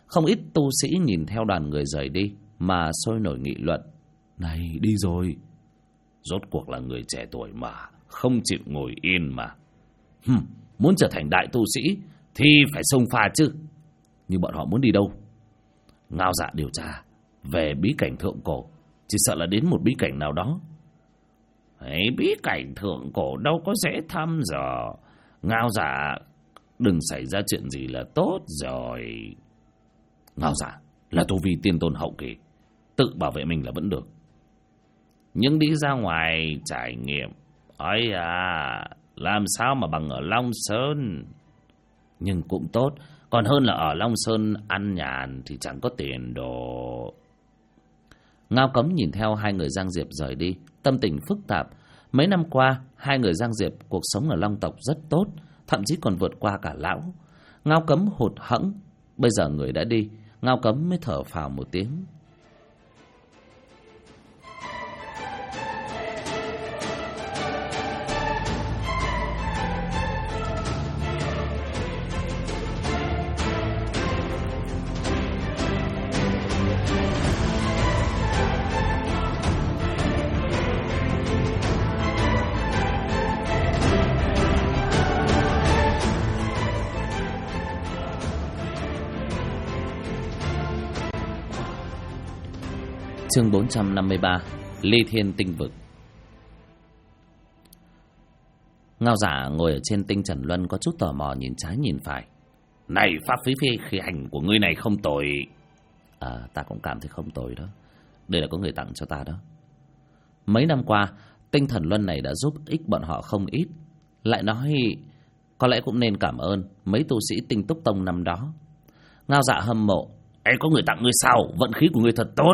Không ít tu sĩ nhìn theo đoàn người rời đi mà sôi nổi nghị luận. Này, đi rồi. Rốt cuộc là người trẻ tuổi mà, không chịu ngồi yên mà. Muốn trở thành đại tu sĩ thì phải xông pha chứ. Nhưng bọn họ muốn đi đâu? Ngao Dạ điều tra về bí cảnh thượng cổ, chỉ sợ là đến một bí cảnh nào đó. Ấy, bí cảnh thượng cổ đâu có dễ thăm dò. Ngao Dạ đừng xảy ra chuyện gì là tốt rồi. Ngao Dạ là tu vi tiên tôn hậu kỳ, tự bảo vệ mình là vẫn được. Nhưng đi ra ngoài trải nghiệm, ấy à, làm sao mà bằng ở Long Sơn. Nhưng cũng tốt, còn hơn là ở Long Sơn ăn nhàn thì chẳng có tiền đồ. Ngao Cấm nhìn theo hai người Giang Diệp rời đi, tâm tình phức tạp. Mấy năm qua, hai người Giang Diệp cuộc sống ở Long tộc rất tốt, thậm chí còn vượt qua cả lão. Ngao Cấm hụt hẫng. Bây giờ người đã đi, Ngao Cấm mới thở phào một tiếng. Chương 453, Ly Thiên Tinh Vực. Ngao Dạ ngồi ở trên tinh trần luân có chút tò mò nhìn trái nhìn phải. Này, pháp khí phi hành của ngươi này không tồi. Ta cũng cảm thấy không tồi đó. Đây là có người tặng cho ta đó. Mấy năm qua, tinh thần luân này đã giúp ích bọn họ không ít. Lại nói, có lẽ cũng nên cảm ơn mấy tu sĩ Tinh Túc Tông năm đó. Ngao Dạ hâm mộ. Ê, có người tặng ngươi sao? Vận khí của ngươi thật tốt.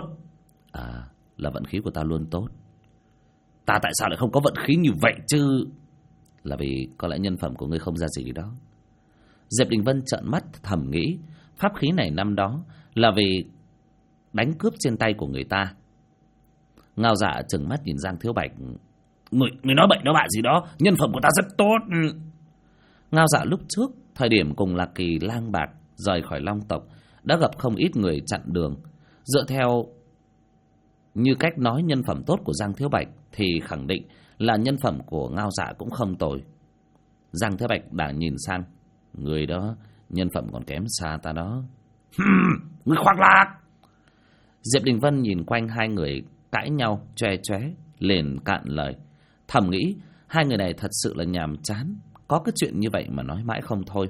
Là vận khí của ta luôn tốt. Ta tại sao lại không có vận khí như vậy chứ? Là vì có lẽ nhân phẩm của ngươi không ra gì đó. Diệp Đình Vân trợn mắt thầm nghĩ, pháp khí này năm đó là vì đánh cướp trên tay của người ta. Ngao Dạ trừng mắt nhìn Giang Thiếu Bạch. Người nói bậy nói bạ gì đó, nhân phẩm của ta rất tốt. Ngao Dạ lúc trước, thời điểm cùng Lạc Kỳ lang bạc rời khỏi Long tộc, đã gặp không ít người chặn đường. Dựa theo như cách nói nhân phẩm tốt của Giang Thiếu Bạch thì khẳng định là nhân phẩm của Ngao Dạ cũng không tồi. Giang Thiếu Bạch đã nhìn sang. Người đó nhân phẩm còn kém xa ta đó. Người khoác lác. Diệp Đình Vân nhìn quanh hai người cãi nhau choe choé, liền cạn lời. Thầm nghĩ hai người này thật sự là nhàm chán, có cái chuyện như vậy mà nói mãi không thôi.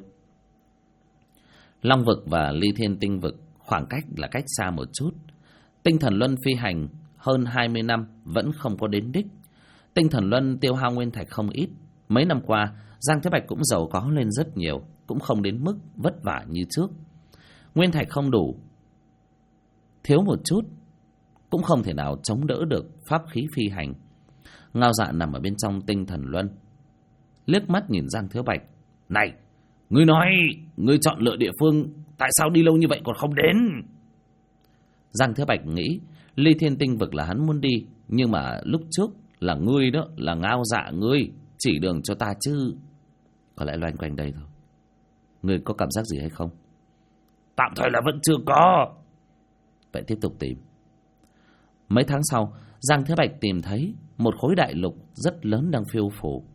Long vực và Ly Thiên Tinh vực khoảng cách là cách xa một chút. Tinh thần luân phi hành hơn 20 năm vẫn không có đến đích. Tinh thần luân tiêu hao nguyên thạch không ít. Mấy năm qua, Giang Thế Bạch cũng giàu có lên rất nhiều, cũng không đến mức vất vả như trước. Nguyên thạch không đủ, thiếu một chút, cũng không thể nào chống đỡ được pháp khí phi hành. Ngao Dạ nằm ở bên trong tinh thần luân, liếc mắt nhìn Giang Thiếu Bạch. Này, ngươi nói ngươi chọn lựa địa phương, tại sao đi lâu như vậy còn không đến? Giang Thiếu Bạch nghĩ Ly Thiên Tinh vực là hắn muốn đi, nhưng mà lúc trước là ngươi đó, là Ngao Dạ ngươi chỉ đường cho ta chứ. Có lẽ loanh quanh đây thôi. Ngươi có cảm giác gì hay không? Tạm thời là vẫn chưa có. Vậy tiếp tục tìm. Mấy tháng sau, Giang Thế Bạch tìm thấy một khối đại lục rất lớn đang phiêu phù.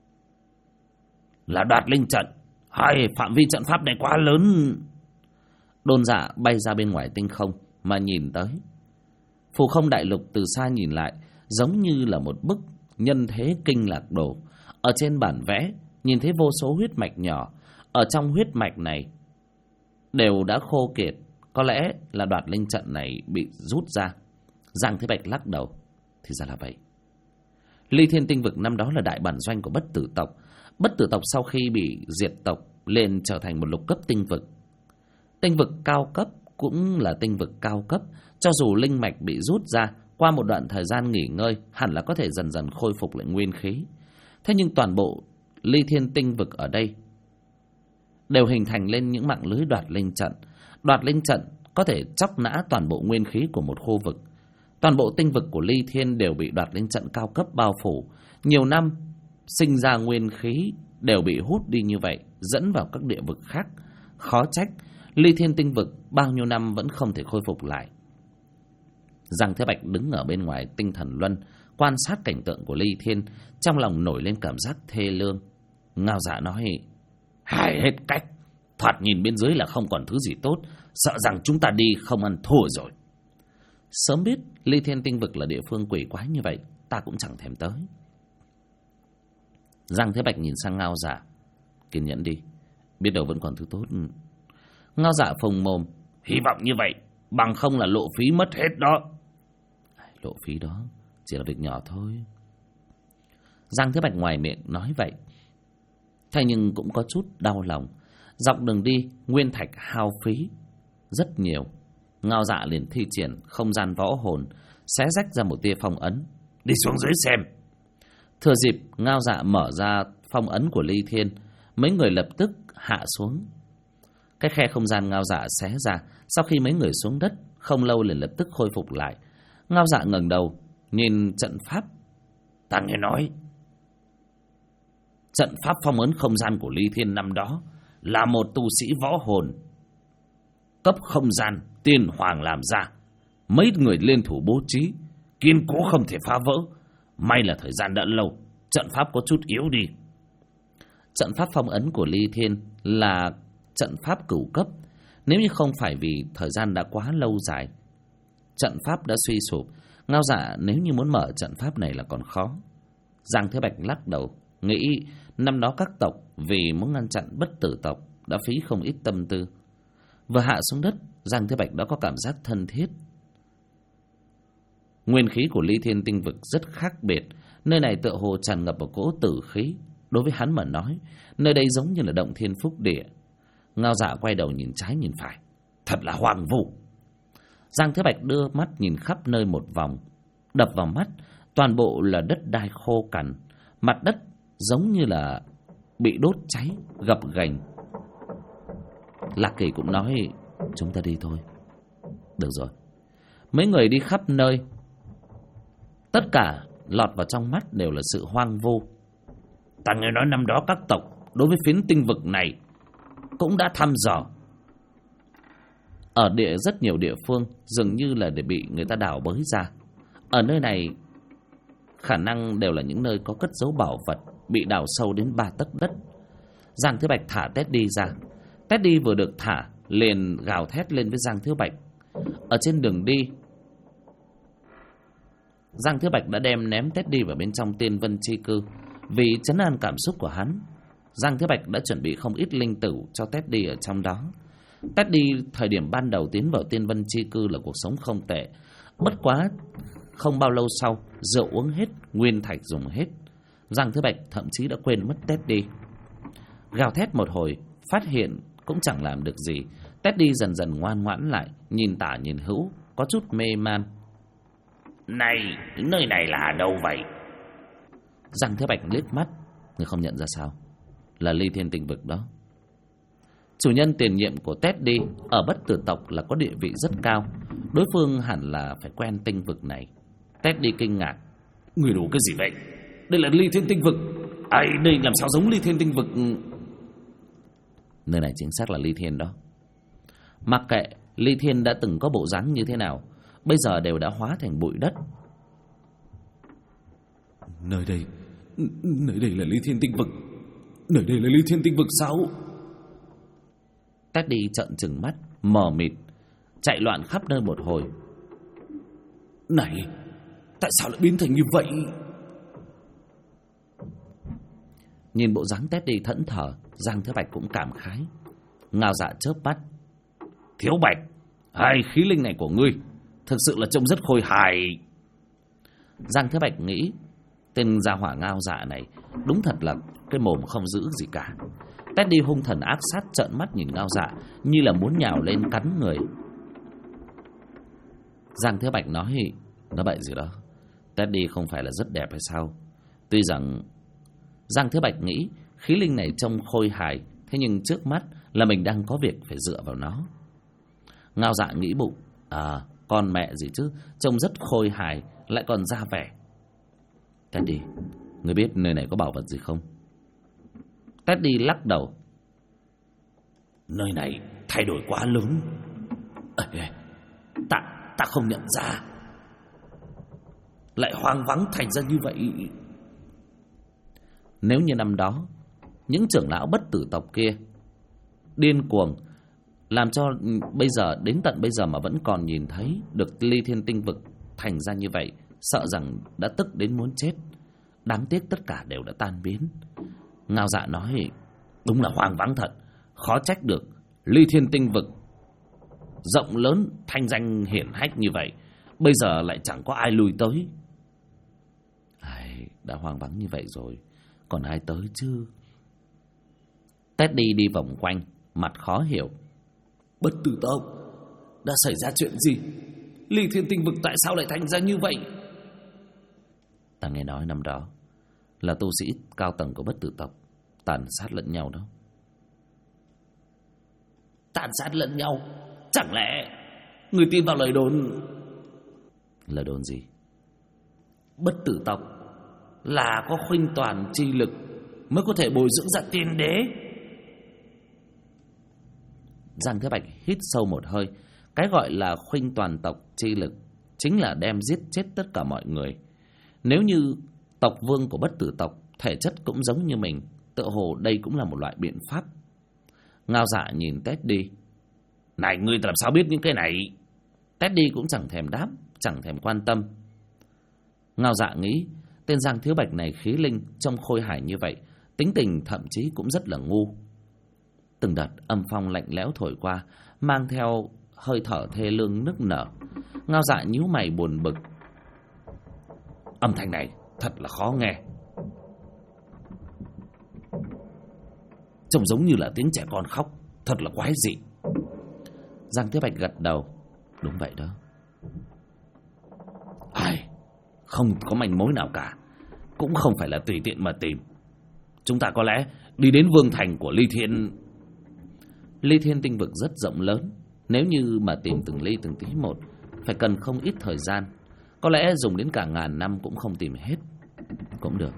Là Đoạt Linh trận. Hay, phạm vi trận pháp này quá lớn. Đôn Dạ bay ra bên ngoài tinh không mà nhìn tới. Phù không đại lục từ xa nhìn lại giống như là một bức nhân thế kinh lạc đồ. Ở trên bản vẽ nhìn thấy vô số huyết mạch nhỏ. Ở trong huyết mạch này đều đã khô kiệt. Có lẽ là Đoạt Linh trận này bị rút ra. Giang Thế Bạch lắc đầu. Thì ra là vậy. Ly Thiên Tinh vực năm đó là đại bản doanh của Bất Tử tộc. Bất Tử tộc sau khi bị diệt tộc lên trở thành một lục cấp tinh vực. Tinh vực cao cấp cũng là tinh vực cao cấp. Cho dù linh mạch bị rút ra, qua một đoạn thời gian nghỉ ngơi hẳn là có thể dần dần khôi phục lại nguyên khí. Thế nhưng toàn bộ Ly Thiên Tinh vực ở đây đều hình thành lên những mạng lưới đoạt linh trận. Đoạt linh trận có thể chóc nã toàn bộ nguyên khí của một khu vực. Toàn bộ tinh vực của Ly Thiên đều bị đoạt linh trận cao cấp bao phủ. Nhiều năm sinh ra nguyên khí đều bị hút đi như vậy, dẫn vào các địa vực khác. Khó trách Ly Thiên tinh vực bao nhiêu năm vẫn không thể khôi phục lại. Giang Thế Bạch đứng ở bên ngoài tinh thần luân, quan sát cảnh tượng của Ly Thiên, trong lòng nổi lên cảm giác thê lương. Ngao Dạ nói: Hay hết cách, thoạt nhìn bên dưới là không còn thứ gì tốt, sợ rằng chúng ta đi không ăn thua rồi. Sớm biết Ly Thiên tinh vực là địa phương quỷ quái như vậy, ta cũng chẳng thèm tới. Giang Thế Bạch nhìn sang Ngao Dạ: Kiên nhẫn đi, biết đâu vẫn còn thứ tốt. Ngao Dạ phồng mồm: Hy vọng như vậy, bằng không là lộ phí mất hết đó. Lộ phí đó chỉ là việc nhỏ thôi. Giang Thế Bạch ngoài miệng nói vậy, thế nhưng cũng có chút đau lòng. Dọc đường đi, nguyên thạch hao phí rất nhiều. Ngao Dạ liền thi triển không gian võ hồn, xé rách ra một tia phong ấn. Đi xuống dưới xem. Thừa dịp Ngao Dạ mở ra phong ấn của Ly Thiên, mấy người lập tức hạ xuống. Cái khe không gian Ngao Dạ xé ra, sau khi mấy người xuống đất, không lâu liền lập tức khôi phục lại. Ngao Dạ ngẩng đầu nhìn trận pháp. Ta nghe nói trận pháp phong ấn không gian của Ly Thiên năm đó là một tu sĩ võ hồn cấp không gian tiên hoàng làm ra. Mấy người liên thủ bố trí, kiên cố không thể phá vỡ. May là thời gian đã lâu, trận pháp có chút yếu đi. Trận pháp phong ấn của Ly Thiên là trận pháp cửu cấp. Nếu như không phải vì thời gian đã quá lâu dài, trận pháp đã suy sụp, Ngao Dạ nếu như muốn mở trận pháp này là còn khó. Giang Thế Bạch lắc đầu, nghĩ năm đó các tộc vì muốn ngăn chặn bất tử tộc đã phí không ít tâm tư. Vừa hạ xuống đất, Giang Thế Bạch đã có cảm giác thân thiết. Nguyên khí của Ly Thiên tinh vực rất khác biệt, nơi này tựa hồ tràn ngập một cỗ tử khí. Đối với hắn mà nói, nơi đây giống như là động thiên phúc địa. Ngao Dạ quay đầu nhìn trái nhìn phải, thật là hoang vu. Giang Thế Bạch đưa mắt nhìn khắp nơi một vòng, đập vào mắt toàn bộ là đất đai khô cằn, mặt đất giống như là bị đốt cháy, gập ghềnh. Lạc Kỳ cũng nói: Chúng ta đi thôi. Được rồi. Mấy người đi khắp nơi, tất cả lọt vào trong mắt đều là sự hoang vu. Ta nghe nói năm đó các tộc đối với phiến tinh vực này cũng đã thăm dò. Ở rất nhiều địa phương dường như là để bị người ta đào bới ra. Ở nơi này khả năng đều là những nơi có cất giấu bảo vật bị đào sâu đến 3 tấc đất. Giang Thế Bạch thả Teddy ra. Teddy vừa được thả liền gào thét lên với Giang Thế Bạch. Ở trên đường đi, Giang Thế Bạch đã đem ném Teddy vào bên trong Tiên Vân Chi Cư. Vì trấn an cảm xúc của hắn, Giang Thế Bạch đã chuẩn bị không ít linh tử cho Teddy ở trong đó. Teddy thời điểm ban đầu tiến vào Tiên Vân Chi Cư là cuộc sống không tệ. Bất quá không bao lâu sau, rượu uống hết, nguyên thạch dùng hết. Giang Thế Bạch thậm chí đã quên mất Teddy. Gào thét một hồi, phát hiện cũng chẳng làm được gì. Teddy dần dần ngoan ngoãn lại, nhìn tả nhìn hữu, có chút mê man. Này, nơi này là đâu vậy? Giang Thế Bạch liếc mắt, người không nhận ra sao? Là Ly Thiên tinh vực đó. Chủ nhân tiền nhiệm của Teddy ở bất tử tộc là có địa vị rất cao. Đối phương hẳn là phải quen tinh vực này. Teddy kinh ngạc. Người đủ cái gì vậy? Đây là Ly Thiên tinh vực. Ai, đây làm sao giống Ly Thiên tinh vực? Nơi này chính xác là Ly Thiên đó. Mặc kệ Ly Thiên đã từng có bộ dáng như thế nào, bây giờ đều đã hóa thành bụi đất. Nơi đây là Ly Thiên tinh vực. Nơi đây là Ly Thiên tinh vực sao? Teddy trợn trừng mắt, mờ mịt, chạy loạn khắp nơi một hồi. Này, tại sao lại biến thành như vậy? Nhìn bộ dáng Teddy thẫn thờ, Giang Thế Bạch cũng cảm khái. Ngao Dạ chớp mắt. Thiếu Bạch, hai khí linh này của ngươi thực sự là trông rất khôi hài. Giang Thế Bạch nghĩ, tên gia hỏa Ngao Dạ này đúng thật là cái mồm không giữ gì cả. Teddy hung thần ác sát trợn mắt nhìn Ngao Dạ, như là muốn nhào lên cắn người. Giang Thế Bạch nói: Nó bậy gì đó, Teddy không phải là rất đẹp hay sao? Tuy rằng Giang Thế Bạch nghĩ khí linh này trông khôi hài, thế nhưng trước mắt là mình đang có việc phải dựa vào nó. Ngao Dạ nghĩ bụng, con mẹ gì chứ, trông rất khôi hài, lại còn ra vẻ. Teddy, ngươi biết nơi này có bảo vật gì không? Teddy lắc đầu. Nơi này thay đổi quá lớn. Ta không nhận ra. Lại hoang vắng thành ra như vậy. Nếu như năm đó những trưởng lão bất tử tộc kia điên cuồng, làm cho bây giờ đến tận bây giờ mà vẫn còn nhìn thấy được Ly Thiên Tinh Vực thành ra như vậy, sợ rằng đã tức đến muốn chết. Đáng tiếc tất cả đều đã tan biến. Ngao Dạ nói: đúng là hoang vắng thật. Khó trách được Ly Thiên Tinh Vực rộng lớn, thanh danh hiển hách như vậy, bây giờ lại chẳng có ai lui tới. Đã hoang vắng như vậy rồi, còn ai tới chứ? Teddy đi vòng quanh, mặt khó hiểu. Bất tử tộc, đã xảy ra chuyện gì? Ly Thiên Tinh Vực tại sao lại thành ra như vậy? Ta nghe nói năm đó là tu sĩ cao tầng của bất tử tộc tàn sát lẫn nhau đó. Tàn sát lẫn nhau? Chẳng lẽ người tin vào lời đồn? Lời đồn gì? Bất tử tộc là có khuynh toàn chi lực mới có thể bồi dưỡng ra tiên đế. Giang Thế Bạch hít sâu một hơi. Cái gọi là khuynh toàn tộc chi lực chính là đem giết chết tất cả mọi người. Nếu như tộc vương của bất tử tộc thể chất cũng giống như mình, tựa hồ đây cũng là một loại biện pháp. Ngao Dạ nhìn Teddy. Này, ngươi làm sao biết những cái này? Teddy cũng chẳng thèm đáp, chẳng thèm quan tâm. Ngao Dạ nghĩ tên Giang Thiếu Bạch này khí linh, trông khôi hài như vậy, tính tình thậm chí cũng rất là ngu. Từng đợt âm phong lạnh lẽo thổi qua, mang theo hơi thở thê lương nức nở. Ngao Dạ nhíu mày buồn bực. Âm thanh này thật là khó nghe, trông giống như là tiếng trẻ con khóc, thật là quái dị. Giang Thế Bạch gật đầu. Đúng vậy đó. Không có manh mối nào cả, cũng không phải là tùy tiện mà tìm. Chúng ta có lẽ đi đến vương thành của Ly Thiên. Ly Thiên Tinh Vực rất rộng lớn, nếu như mà tìm từng ly từng tí một, phải cần không ít thời gian. Có lẽ dùng đến cả ngàn năm cũng không tìm hết. Cũng được.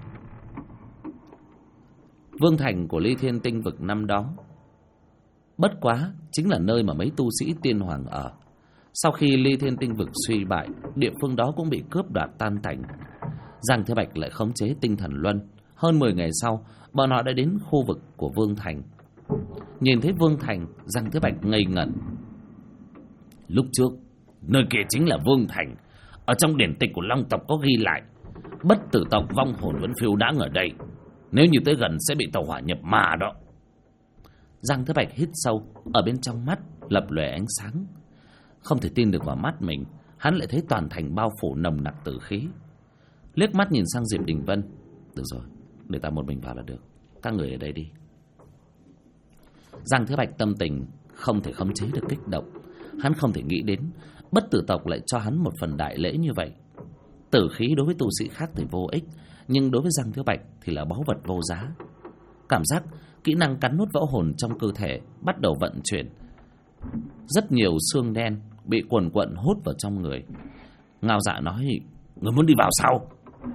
Vương thành của Ly Thiên Tinh Vực năm đó bất quá chính là nơi mà mấy tu sĩ tiên hoàng ở. Sau khi Ly Thiên Tinh Vực suy bại, địa phương đó cũng bị cướp đoạt tan tành. Giang Thế Bạch lại khống chế tinh thần luân. Hơn 10 ngày sau, bọn họ đã đến khu vực của Vương thành. Nhìn thấy Vương thành, Giang Thế Bạch ngây ngẩn. Lúc trước, nơi kia chính là Vương thành. Ở trong điển tịch của Long tộc có ghi lại, bất tử tộc vong hồn vẫn phiêu đãng ở đây. Nếu như tới gần sẽ bị tàu hỏa nhập ma đó. Giang Thế Bạch hít sâu, ở bên trong mắt lập lòe ánh sáng. Không thể tin được vào mắt mình, hắn lại thấy toàn thành bao phủ nồng nặc tử khí. Liếc mắt nhìn sang Diệp Đình Vân. Được rồi, để ta một mình vào là được. Các người ở đây đi. Giang Thế Bạch tâm tình không thể khống chế được kích động. Hắn không thể nghĩ đến bất tử tộc lại cho hắn một phần đại lễ như vậy. Tử khí đối với tu sĩ khác thì vô ích, nhưng đối với Giang Thế Bạch thì là báu vật vô giá. Cảm giác kỹ năng cắn nuốt võ hồn trong cơ thể bắt đầu vận chuyển. Rất nhiều xương đen bị quần quận hút vào trong người. Ngao Dạ nói: người muốn đi vào sao?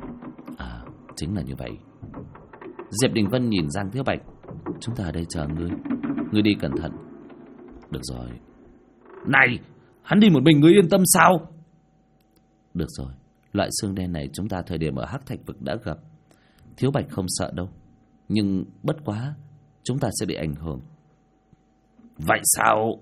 Chính là như vậy. Diệp Đình Vân nhìn Giang Thế Bạch. Chúng ta ở đây chờ ngươi, ngươi đi cẩn thận. Được rồi. Này, hắn đi một mình ngươi yên tâm sao? Được rồi, loại xương đen này chúng ta thời điểm ở Hắc Thạch Vực đã gặp. Thiếu Bạch không sợ đâu, nhưng bất quá chúng ta sẽ bị ảnh hưởng. Vậy sao?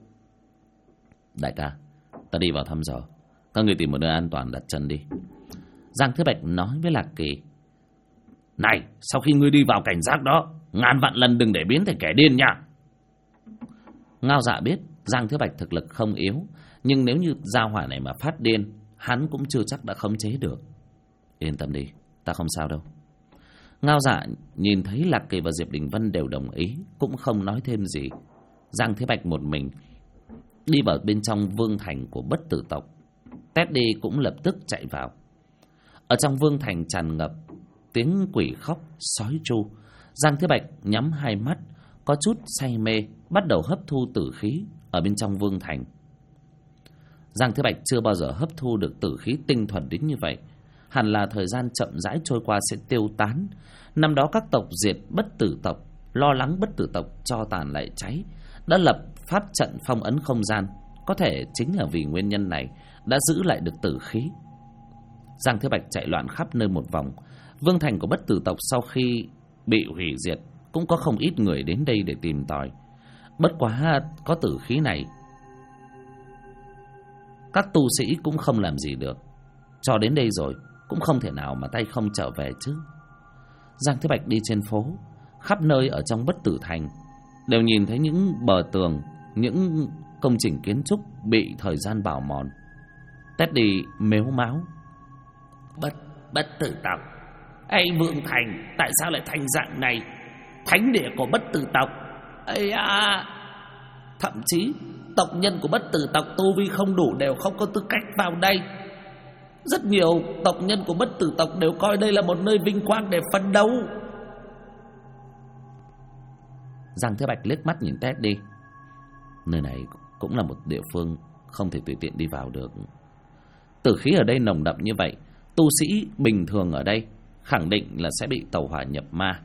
Đại ca, ta đi vào thăm dò. Các người tìm một nơi an toàn đặt chân đi. Giang Thế Bạch nói với Lạc Kỳ. Này, sau khi ngươi đi vào cảnh giác đó, ngàn vạn lần đừng để biến thành kẻ điên nha. Ngao Dạ biết Giang Thế Bạch thực lực không yếu, nhưng nếu như gia hỏa này mà phát điên, hắn cũng chưa chắc đã khống chế được. Yên tâm đi, ta không sao đâu. Ngao Dạ nhìn thấy Lạc Kỳ và Diệp Đình Vân đều đồng ý, cũng không nói thêm gì. Giang Thế Bạch một mình đi vào bên trong vương thành của bất tử tộc. Teddy cũng lập tức chạy vào. Ở trong vương thành tràn ngập tiếng quỷ khóc, sói tru. Giang Thế Bạch nhắm hai mắt, có chút say mê, bắt đầu hấp thu tử khí ở bên trong vương thành. Giang Thế Bạch chưa bao giờ hấp thu được tử khí tinh thuần đến như vậy. Hẳn là thời gian chậm rãi trôi qua sẽ tiêu tán. Năm đó các tộc diệt bất tử tộc, lo lắng bất tử tộc cho tàn lại cháy, đã lập pháp trận phong ấn không gian. Có thể chính là vì nguyên nhân này đã giữ lại được tử khí. Giang Thiếu Bạch chạy loạn khắp nơi một vòng. Vương thành của Bất Tử tộc sau khi bị hủy diệt cũng có không ít người đến đây để tìm tòi. Bất quá có tử khí này, các tu sĩ cũng không làm gì được. Cho đến đây rồi cũng không thể nào mà tay không trở về chứ. Giang Thế Bạch đi trên phố, khắp nơi ở trong Bất Tử thành đều nhìn thấy những bờ tường, những công trình kiến trúc bị thời gian bào mòn. Teddy mếu máo: Bất Tử tộc, ấy Vương thành tại sao lại thành dạng này? Thánh địa của Bất Tử tộc, ấy à, thậm chí tộc nhân của Bất Tử tộc tu vi không đủ đều không có tư cách vào đây. Rất nhiều tộc nhân của Bất Tử tộc đều coi đây là một nơi vinh quang để phấn đấu. Giang Thế Bạch liếc mắt nhìn Teddy. Nơi này cũng là một địa phương không thể tùy tiện đi vào được. Tử khí ở đây nồng đậm như vậy, tu sĩ bình thường ở đây khẳng định là sẽ bị tẩu hỏa nhập ma.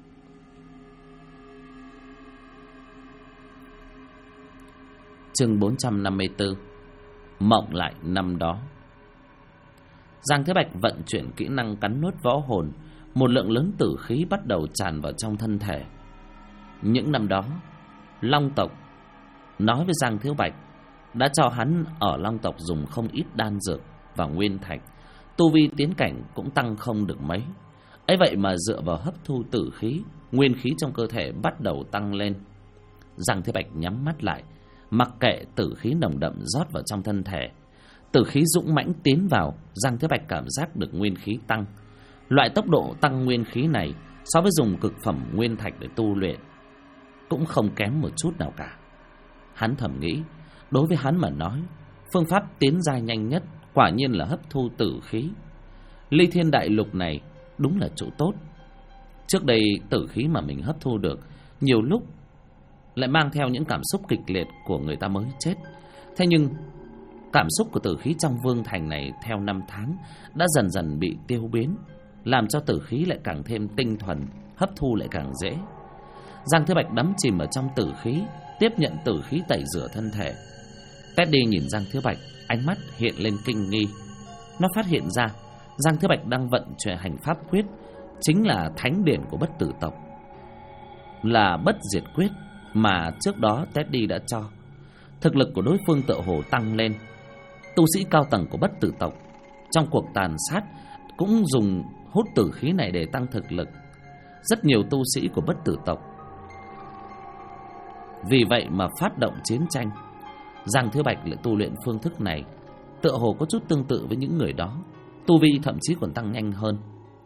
Chương 454: Mộng lại năm đó. Giang Thế Bạch vận chuyển kỹ năng cắn nuốt võ hồn, một lượng lớn tử khí bắt đầu tràn vào trong thân thể. Những năm đó, Long tộc nói với Giang Thiếu Bạch đã cho hắn ở Long tộc dùng không ít đan dược và nguyên thạch, tu vi tiến cảnh cũng tăng không được mấy. ấy vậy mà dựa vào hấp thu tử khí, nguyên khí trong cơ thể bắt đầu tăng lên. Giang Thế Bạch nhắm mắt lại, mặc kệ tử khí nồng đậm rót vào trong thân thể. Tử khí dũng mãnh tiến vào, Giang Thế Bạch cảm giác được nguyên khí tăng. Loại tốc độ tăng nguyên khí này so với dùng cực phẩm nguyên thạch để tu luyện cũng không kém một chút nào cả. Hắn thầm nghĩ, đối với hắn mà nói, phương pháp tiến giai nhanh nhất quả nhiên là hấp thu tử khí. Ly Thiên Đại Lục này đúng là chỗ tốt. Trước đây tử khí mà mình hấp thu được nhiều lúc lại mang theo những cảm xúc kịch liệt của người ta mới chết. Thế nhưng cảm xúc của tử khí trong Vương thành này theo năm tháng đã dần dần bị tiêu biến, làm cho tử khí lại càng thêm tinh thuần, hấp thu lại càng dễ. Giang Thế Bạch đắm chìm ở trong tử khí, tiếp nhận tử khí tẩy rửa thân thể. Teddy nhìn Giang Thế Bạch, ánh mắt hiện lên kinh nghi. Nó phát hiện ra Giang Thế Bạch đang vận chuyển hành pháp quyết, chính là thánh điển của Bất Tử tộc, là Bất Diệt quyết mà trước đó Teddy đã cho. Thực lực của đối phương tựa hồ tăng lên. Tu sĩ cao tầng của Bất Tử tộc trong cuộc tàn sát cũng dùng hút tử khí này để tăng thực lực. Rất nhiều tu sĩ của Bất Tử tộc vì vậy mà phát động chiến tranh. Giang Thế Bạch lại tu luyện phương thức này, tựa hồ có chút tương tự với những người đó, tu vi thậm chí còn tăng nhanh hơn.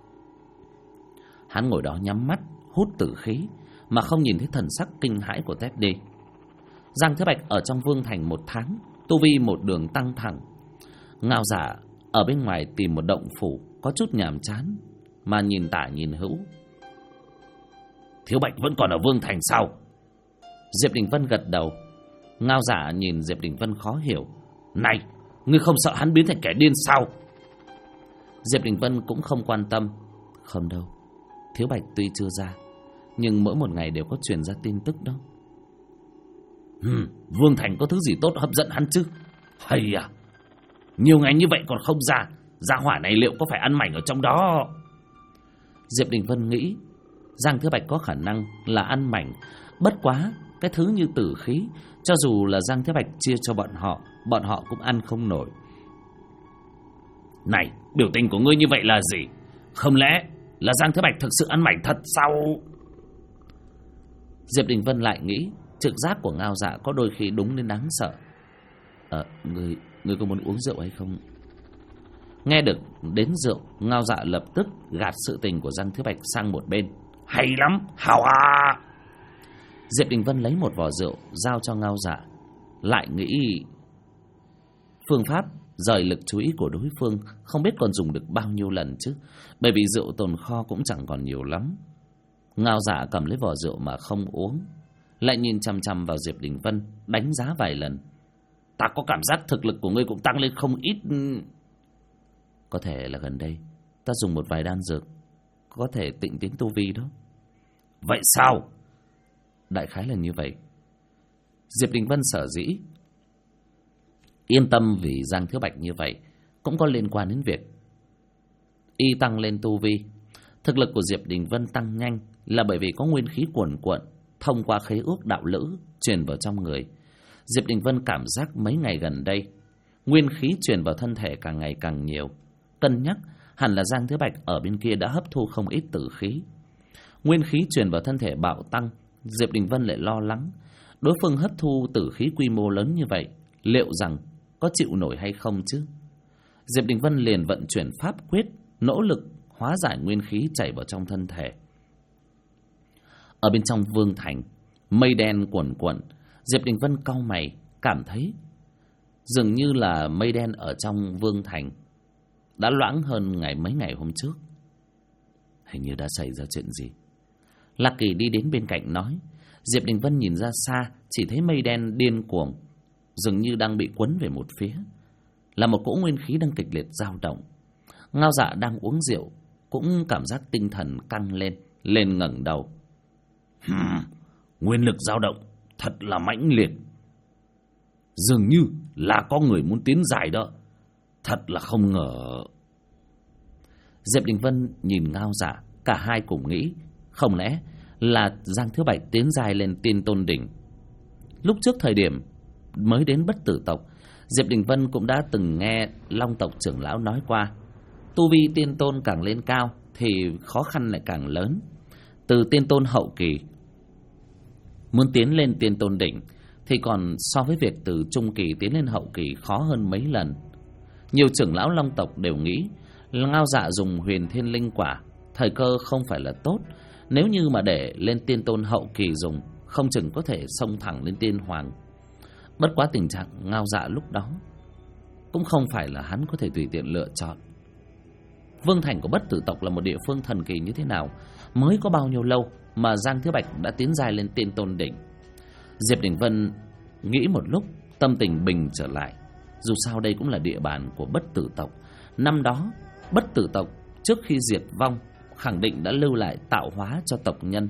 Hắn ngồi đó nhắm mắt hút tử khí mà không nhìn thấy thần sắc kinh hãi của Teddy. Giang Thế Bạch ở trong Vương thành 1 tháng, tu vi một đường tăng thẳng. Ngao Giả ở bên ngoài tìm một động phủ có chút nhàm chán mà nhìn tả nhìn hữu. Thiếu Bạch vẫn còn ở Vương thành sao? Diệp Đình Vân gật đầu. Ngao Giả nhìn Diệp Đình Vân khó hiểu. Này, ngươi không sợ hắn biến thành kẻ điên sao? Diệp Đình Vân cũng không quan tâm. Không đâu, Thiếu Bạch tuy chưa ra, nhưng mỗi một ngày đều có truyền ra tin tức đó. Vương thành có thứ gì tốt hấp dẫn hắn chứ? Hay à, nhiều ngày như vậy còn không ra, gia hỏa này liệu có phải ăn mảnh ở trong đó? Diệp Đình Vân nghĩ Giang Thế Bạch có khả năng là ăn mảnh. Bất quá cái thứ như tử khí, cho dù là Giang Thế Bạch chia cho bọn họ cũng ăn không nổi. Này, biểu tình của ngươi như vậy là gì? Không lẽ là Giang Thế Bạch thực sự ăn mảnh thật sao? Diệp Đình Vân lại nghĩ trực giác của Ngao Dạ có đôi khi đúng đến đáng sợ. Ngươi có muốn uống rượu hay không? Nghe được đến rượu, Ngao Dạ lập tức gạt sự tình của Giang Thế Bạch sang một bên. Hay lắm, hào à! Diệp Đình Vân lấy một vò rượu giao cho Ngao Dạ, lại nghĩ phương pháp rời lực chú ý của đối phương không biết còn dùng được bao nhiêu lần chứ, bởi vì rượu tồn kho cũng chẳng còn nhiều lắm. Ngao Dạ cầm lấy vò rượu mà không uống, lại nhìn chằm chằm vào Diệp Đình Vân, đánh giá vài lần. Ta có cảm giác thực lực của ngươi cũng tăng lên không ít. Có thể là gần đây ta dùng một vài đan dược có thể tịnh tiến tu vi đó. Vậy sao? Đại khái là như vậy. Diệp Đình Vân sở dĩ yên tâm vì Giang Thiếu Bạch như vậy cũng có liên quan đến việc y tăng lên tu vi. Thực lực của Diệp Đình Vân tăng nhanh là bởi vì có nguyên khí cuồn cuộn thông qua khế ước đạo lữ truyền vào trong người. Diệp Đình Vân cảm giác mấy ngày gần đây nguyên khí truyền vào thân thể càng ngày càng nhiều. Cân nhắc hẳn là Giang Thiếu Bạch ở bên kia đã hấp thu không ít tử khí. Nguyên khí truyền vào thân thể bạo tăng, Diệp Đình Vân lại lo lắng đối phương hấp thu tử khí quy mô lớn như vậy, liệu rằng có chịu nổi hay không chứ. Diệp Đình Vân liền vận chuyển pháp quyết, nỗ lực hóa giải nguyên khí chảy vào trong thân thể. Ở bên trong vương thành, mây đen cuồn cuộn. Diệp Đình Vân cau mày, cảm thấy dường như là mây đen ở trong vương thành đã loãng hơn mấy ngày hôm trước. Hình như đã xảy ra chuyện gì. Lạc Kỳ đi đến bên cạnh nói. Diệp Đình Vân nhìn ra xa, chỉ thấy mây đen điên cuồng, dường như đang bị quấn về một phía, là một cỗ nguyên khí đang kịch liệt dao động. Ngao Dạ đang uống rượu cũng cảm giác tinh thần căng lên ngẩng đầu. Nguyên lực dao động thật là mãnh liệt, dường như là có người muốn tiến dài đó. Thật là không ngờ. Diệp Đình Vân nhìn Ngao Dạ, cả hai cùng nghĩ không lẽ là Giang Thiếu Bạch tiến dài lên tiên tôn đỉnh. Lúc trước thời điểm mới đến Bất Tử tộc, Diệp Đình Vân cũng đã từng nghe Long tộc trưởng lão nói qua, tu vi tiên tôn càng lên cao thì khó khăn lại càng lớn. Từ tiên tôn hậu kỳ muốn tiến lên tiên tôn đỉnh thì còn so với việc từ trung kỳ tiến lên hậu kỳ khó hơn mấy lần. Nhiều trưởng lão Long tộc đều nghĩ Ngao Dạ dùng Huyền Thiên Linh Quả thời cơ không phải là tốt. Nếu như mà để lên tiên tôn hậu kỳ dùng, không chừng có thể xông thẳng lên tiên hoàng. Bất quá tình trạng Ngao Dạ lúc đó cũng không phải là hắn có thể tùy tiện lựa chọn. Vương thành của Bất Tử tộc là một địa phương thần kỳ như thế nào, mới có bao nhiêu lâu mà Giang Thiếu Bạch đã tiến dài lên tiên tôn đỉnh. Diệp Đình Vân nghĩ một lúc, tâm tình bình trở lại. Dù sao đây cũng là địa bàn của Bất Tử tộc. Năm đó Bất Tử tộc trước khi diệt vong khẳng định đã lưu lại tạo hóa cho tộc nhân.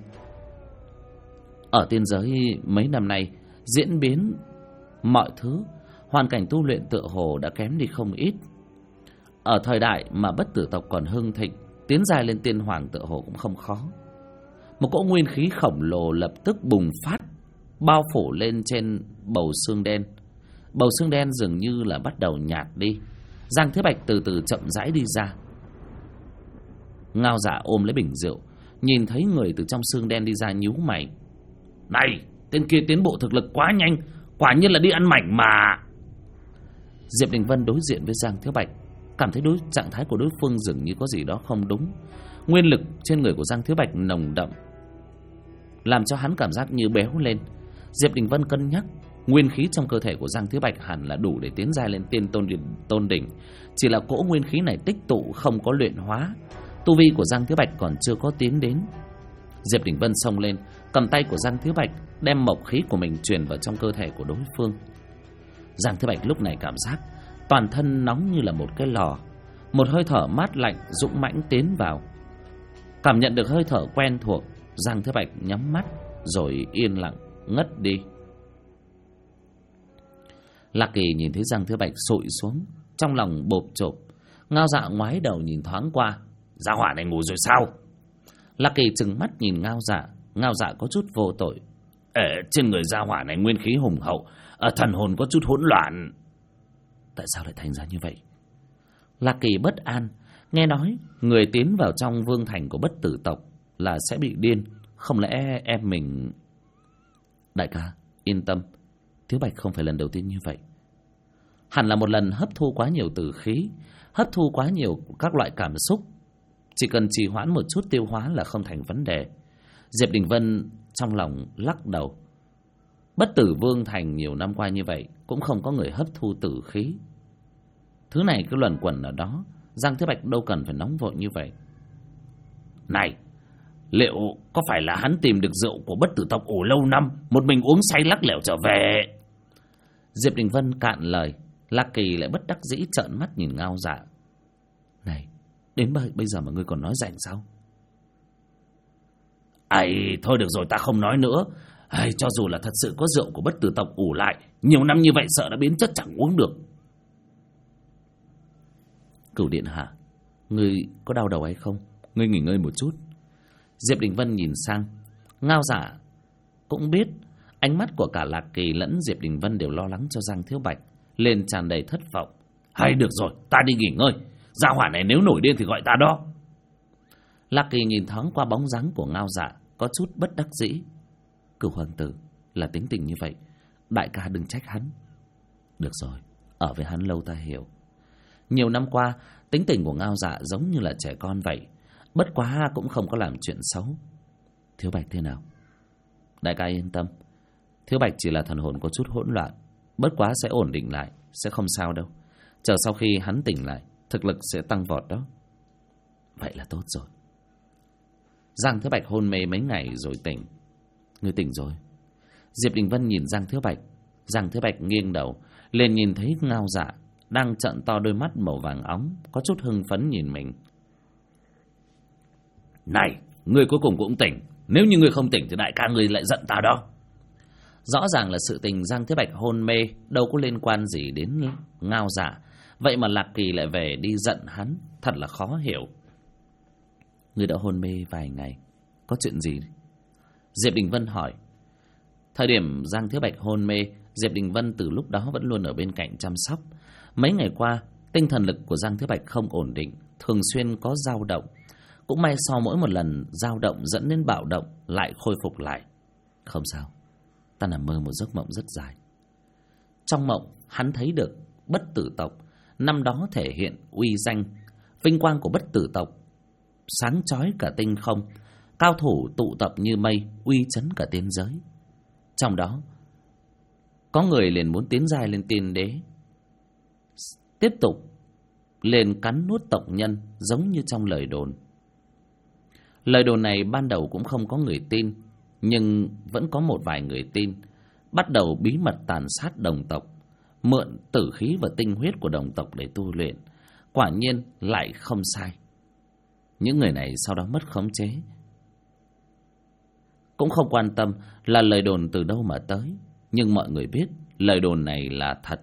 Ở tiên giới mấy năm nay diễn biến mọi thứ, hoàn cảnh tu luyện tựa hồ đã kém đi không ít. Ở thời đại mà Bất Tử tộc còn hưng thịnh, tiến dài lên tiên hoàng tựa hồ cũng không khó. Một cỗ nguyên khí khổng lồ lập tức bùng phát, bao phủ lên trên bầu xương đen. Bầu xương đen dường như là bắt đầu nhạt đi. Giang Thế Bạch từ từ chậm rãi đi ra. Ngao Dạ ôm lấy bình rượu, nhìn thấy người từ trong xương đen đi ra nhíu mày. Này, tên kia tiến bộ thực lực quá nhanh, quả nhiên là đi ăn mảnh mà. Diệp Đình Vân đối diện với Giang Thiếu Bạch, cảm thấy trạng thái của đối phương dường như có gì đó không đúng. Nguyên lực trên người của Giang Thiếu Bạch nồng đậm, làm cho hắn cảm giác như béo lên. Diệp Đình Vân cân nhắc, nguyên khí trong cơ thể của Giang Thiếu Bạch hẳn là đủ để tiến giai lên tiên tôn đỉnh. Chỉ là cỗ nguyên khí này tích tụ không có luyện hóa, tu vi của Giang Thiếu Bạch còn chưa có tiến đến. Diệp Đình Vân xông lên, cầm tay của Giang Thiếu Bạch, đem mộc khí của mình truyền vào trong cơ thể của đối phương. Giang Thiếu Bạch lúc này cảm giác toàn thân nóng như là một cái lò. Một hơi thở mát lạnh dũng mãnh tiến vào. Cảm nhận được hơi thở quen thuộc, Giang Thiếu Bạch nhắm mắt rồi yên lặng ngất đi. Lạc Kỳ nhìn thấy Giang Thiếu Bạch sụi xuống, trong lòng bộp chộp. Ngao Dạ ngoái đầu nhìn thoáng qua. Gia hỏa này ngủ rồi sao? Lạc Kỳ trừng mắt nhìn Ngao Dạ. Ngao Dạ có chút vô tội. Trên người gia hỏa này nguyên khí hùng hậu, thần hồn có chút hỗn loạn. Tại sao lại thành ra như vậy? Lạc Kỳ bất an. Nghe nói người tiến vào trong vương thành của Bất Tử tộc là sẽ bị điên. Không lẽ em mình... Đại ca, yên tâm, Thiếu Bạch không phải lần đầu tiên như vậy. Hẳn là một lần hấp thu quá nhiều tử khí, hấp thu quá nhiều các loại cảm xúc. Chỉ cần trì hoãn một chút tiêu hóa là không thành vấn đề. Diệp Đình Vân trong lòng lắc đầu. Bất Tử vương thành nhiều năm qua như vậy cũng không có người hấp thu tử khí. Thứ này cứ luẩn quẩn ở đó, Giang Thế Bạch đâu cần phải nóng vội như vậy. Này, liệu có phải là hắn tìm được rượu của Bất Tử tộc ủ lâu năm, một mình uống say lắc lẻo trở về? Diệp Đình Vân cạn lời. Lạc Kỳ lại bất đắc dĩ trợn mắt nhìn Ngao Dạ. Này, đến bây giờ mà ngươi còn nói rảnh sao? Thôi được rồi, ta không nói nữa. Cho dù là thật sự có rượu của bất tử tộc ủ lại, nhiều năm như vậy sợ đã biến chất chẳng uống được. Cửu điện hạ, ngươi có đau đầu hay không? Ngươi nghỉ ngơi một chút. Diệp Đình Vân nhìn sang. Ngao Dạ cũng biết ánh mắt của cả Lạc Kỳ lẫn Diệp Đình Vân đều lo lắng cho Giang Thiếu Bạch, lên tràn đầy thất vọng. Hay được rồi, ta đi nghỉ ngơi. Gia hỏa này nếu nổi điên thì gọi ta đó. Lạc Kỳ nhìn thoáng qua bóng dáng của Ngao Dạ, có chút bất đắc dĩ. Cửu hoàng tử là tính tình như vậy, đại ca đừng trách hắn. Được rồi, ở với hắn lâu ta hiểu. Nhiều năm qua, tính tình của Ngao Dạ giống như là trẻ con vậy, bất quá cũng không có làm chuyện xấu. Thiếu Bạch thế nào? Đại ca yên tâm, Thiếu Bạch chỉ là thần hồn có chút hỗn loạn, bất quá sẽ ổn định lại, sẽ không sao đâu. Chờ sau khi hắn tỉnh lại, thực lực sẽ tăng vọt đó. Vậy là tốt rồi. Giang Thiếu Bạch hôn mê mấy ngày rồi tỉnh. Ngươi tỉnh rồi. Diệp Đình Vân nhìn Giang Thiếu Bạch. Giang Thiếu Bạch nghiêng đầu lên nhìn thấy Ngao Dạ đang trợn to đôi mắt màu vàng óng, có chút hưng phấn nhìn mình. Này, ngươi cuối cùng cũng tỉnh. Nếu như ngươi không tỉnh thì đại ca ngươi lại giận ta đó. Rõ ràng là sự tình Giang Thiếu Bạch hôn mê đâu có liên quan gì đến Ngao Dạ, vậy mà Lạc Kỳ lại về đi giận hắn, thật là khó hiểu. Ngươi đã hôn mê vài ngày, có chuyện gì? Diệp Đình Vân hỏi. Thời điểm Giang Thiếu Bạch hôn mê, Diệp Đình Vân từ lúc đó vẫn luôn ở bên cạnh chăm sóc. Mấy ngày qua, tinh thần lực của Giang Thiếu Bạch không ổn định, thường xuyên có dao động. Cũng may sau mỗi một lần dao động dẫn đến bạo động lại khôi phục lại. Không sao, ta nằm mơ một giấc mộng rất dài. Trong mộng, hắn thấy được bất tử tộc năm đó thể hiện uy danh, vinh quang của bất tử tộc sáng chói cả tinh không, cao thủ tụ tập như mây, uy chấn cả tiên giới. Trong đó có người liền muốn tiến giai lên tiên đế, tiếp tục liền cắn nuốt tộc nhân, giống như trong lời đồn. Lời đồn này ban đầu cũng không có người tin, nhưng vẫn có một vài người tin, bắt đầu bí mật tàn sát đồng tộc, mượn tử khí và tinh huyết của đồng tộc để tu luyện. Quả nhiên lại không sai. Những người này sau đó mất khống chế, cũng không quan tâm là lời đồn từ đâu mà tới, nhưng mọi người biết lời đồn này là thật.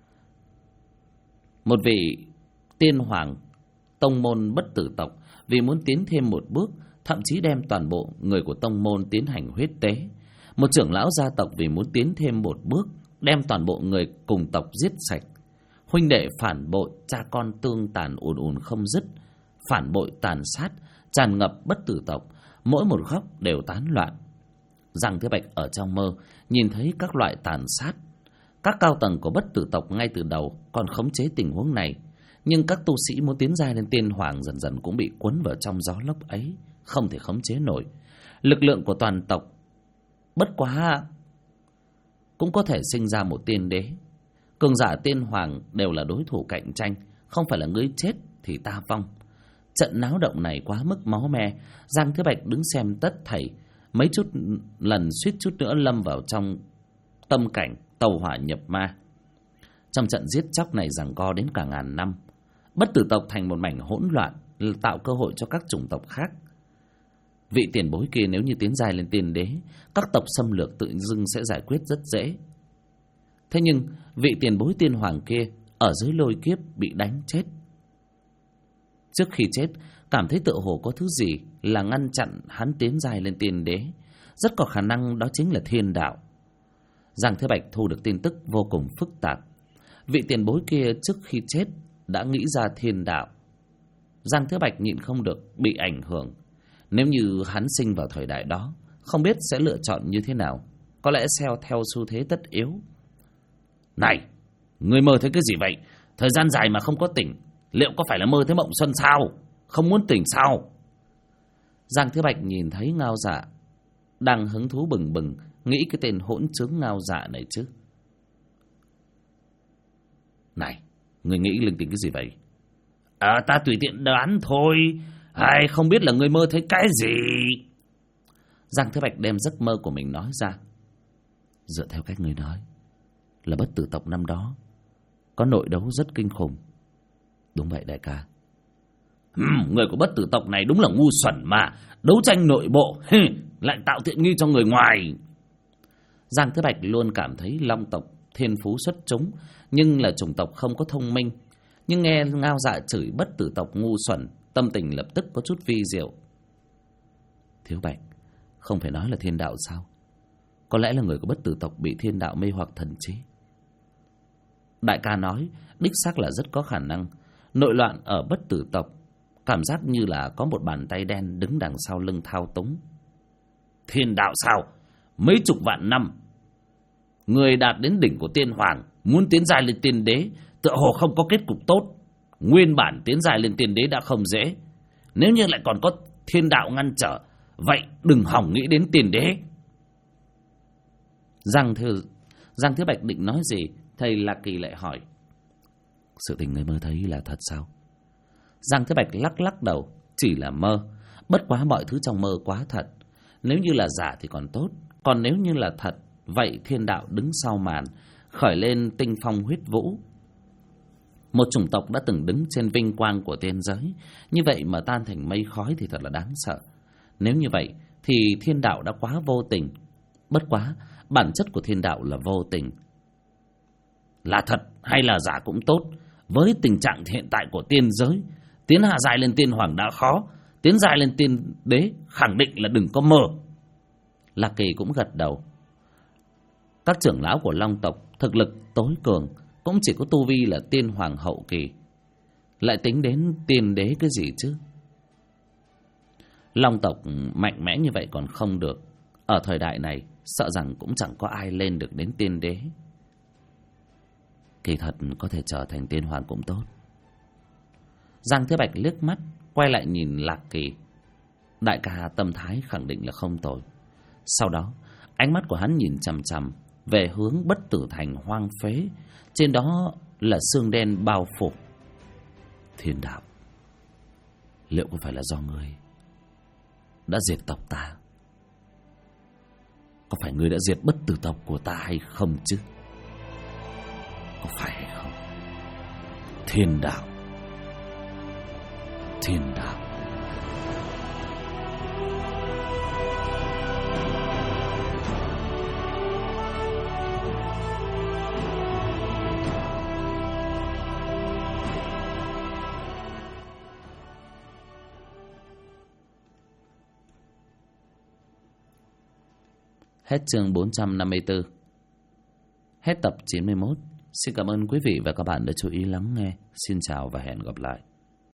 Một vị tiên hoàng tông môn bất tử tộc vì muốn tiến thêm một bước, thậm chí đem toàn bộ người của tông môn tiến hành huyết tế. Một trưởng lão gia tộc vì muốn tiến thêm một bước, đem toàn bộ người cùng tộc giết sạch. Huynh đệ phản bội, cha con tương tàn ùn ùn không dứt, phản bội tàn sát tràn ngập bất tử tộc, mỗi một góc đều tán loạn. Giang Thiếu Bạch ở trong mơ nhìn thấy các loại tàn sát. Các cao tầng của bất tử tộc ngay từ đầu còn khống chế tình huống này, nhưng các tu sĩ muốn tiến giai lên tiên hoàng dần dần cũng bị cuốn vào trong gió lốc ấy, không thể khống chế nổi. Lực lượng của toàn tộc bất quá cũng có thể sinh ra một tiên đế. Cường giả tiên hoàng đều là đối thủ cạnh tranh, không phải là ngươi chết thì ta vong. Trận náo động này quá mức máu me, Giang Thiếu Bạch đứng xem tất thảy, mấy chút lần suýt chút nữa lâm vào trong tâm cảnh tàu hỏa nhập ma. Trong trận giết chóc này giằng co đến cả ngàn năm, bất tử tộc thành một mảnh hỗn loạn, tạo cơ hội cho các chủng tộc khác. Vị tiền bối kia nếu như tiến giai lên tiên đế, các tộc xâm lược tự dưng sẽ giải quyết rất dễ. Thế nhưng vị tiền bối tiên hoàng kia ở dưới lôi kiếp bị đánh chết. Trước khi chết, cảm thấy tựa hồ có thứ gì là ngăn chặn hắn tiến giai lên tiên đế. Rất có khả năng đó chính là thiên đạo. Giang Thế Bạch thu được tin tức vô cùng phức tạp. Vị tiền bối kia trước khi chết đã nghĩ ra thiên đạo. Giang Thế Bạch nhịn không được bị ảnh hưởng. Nếu như hắn sinh vào thời đại đó, không biết sẽ lựa chọn như thế nào. Có lẽ theo xu thế tất yếu. Này, ngươi mơ thấy cái gì vậy? Thời gian dài mà không có tỉnh, liệu có phải là mơ thấy mộng xuân sao? Không muốn tỉnh sao? Giang Thế Bạch nhìn thấy Ngao Dạ đang hứng thú bừng bừng, nghĩ cái tên hỗn trướng Ngao Dạ này chứ. Này, ngươi nghĩ linh tinh cái gì vậy? Ta tùy tiện đoán thôi. Không biết là ngươi mơ thấy cái gì? Giang Thế Bạch đem giấc mơ của mình nói ra. Dựa theo cách ngươi nói, là bất tử tộc năm đó có nội đấu rất kinh khủng. Đúng vậy đại ca. Người của bất tử tộc này đúng là ngu xuẩn mà. Đấu tranh nội bộ lại tạo tiện nghi cho người ngoài. Giang Thế Bạch luôn cảm thấy long tộc thiên phú xuất chúng, nhưng là chủng tộc không có thông minh. Nhưng nghe Ngao Dạ chửi bất tử tộc ngu xuẩn, tâm tình lập tức có chút vi diệu. Thiếu Bạch, không phải nói là thiên đạo sao? Có lẽ là người của bất tử tộc bị thiên đạo mê hoặc thần trí. Đại ca nói, đích xác là rất có khả năng. Nội loạn ở bất tử tộc, cảm giác như là có một bàn tay đen đứng đằng sau lưng thao túng. Thiên đạo sao? Mấy chục vạn năm, người đạt đến đỉnh của tiên hoàng, muốn tiến giai lên tiên đế, tựa hồ không có kết cục tốt. Nguyên bản tiến giai lên tiên đế đã không dễ, nếu như lại còn có thiên đạo ngăn trở, vậy đừng hỏng nghĩ đến tiên đế. Giang Thế Bạch định nói gì, thầy Lạc Kỳ lại hỏi: sự tình người mơ thấy là thật sao? Giang Thế Bạch lắc lắc đầu, chỉ là mơ. Bất quá mọi thứ trong mơ quá thật. Nếu như là giả thì còn tốt, còn nếu như là thật, vậy thiên đạo đứng sau màn, khởi lên tinh phong huyết vũ. Một chủng tộc đã từng đứng trên vinh quang của tiên giới, như vậy mà tan thành mây khói thì thật là đáng sợ. Nếu như vậy thì thiên đạo đã quá vô tình. Bất quá bản chất của thiên đạo là vô tình. Là thật hay là giả cũng tốt, với tình trạng hiện tại của tiên giới, tiến hạ giai lên tiên hoàng đã khó, tiến giai lên tiên đế khẳng định là đừng có mơ. Lạc Kỳ cũng gật đầu. Các trưởng lão của long tộc thực lực tối cường cũng chỉ có tu vi là tiên hoàng hậu kỳ, lại tính đến tiên đế cái gì chứ? Long tộc mạnh mẽ như vậy còn không được, ở thời đại này sợ rằng cũng chẳng có ai lên được đến tiên đế. Kỳ thật có thể trở thành tiên hoàng cũng tốt. Giang Thế Bạch liếc mắt quay lại nhìn Lạc Kỳ. Đại ca tâm thái khẳng định là không tồi. Sau đó ánh mắt của hắn nhìn chằm chằm về hướng bất tử thành hoang phế, trên đó là xương đen bao phủ. Thiên đạo, liệu có phải là do ngươi đã diệt tộc ta? Có phải ngươi đã diệt bất tử tộc của ta hay không chứ? Có phải hay không? Thiên đạo, thiên đạo. Hết chương 454. Hết tập 91. Xin cảm ơn quý vị và các bạn đã chú ý lắng nghe. Xin chào và hẹn gặp lại.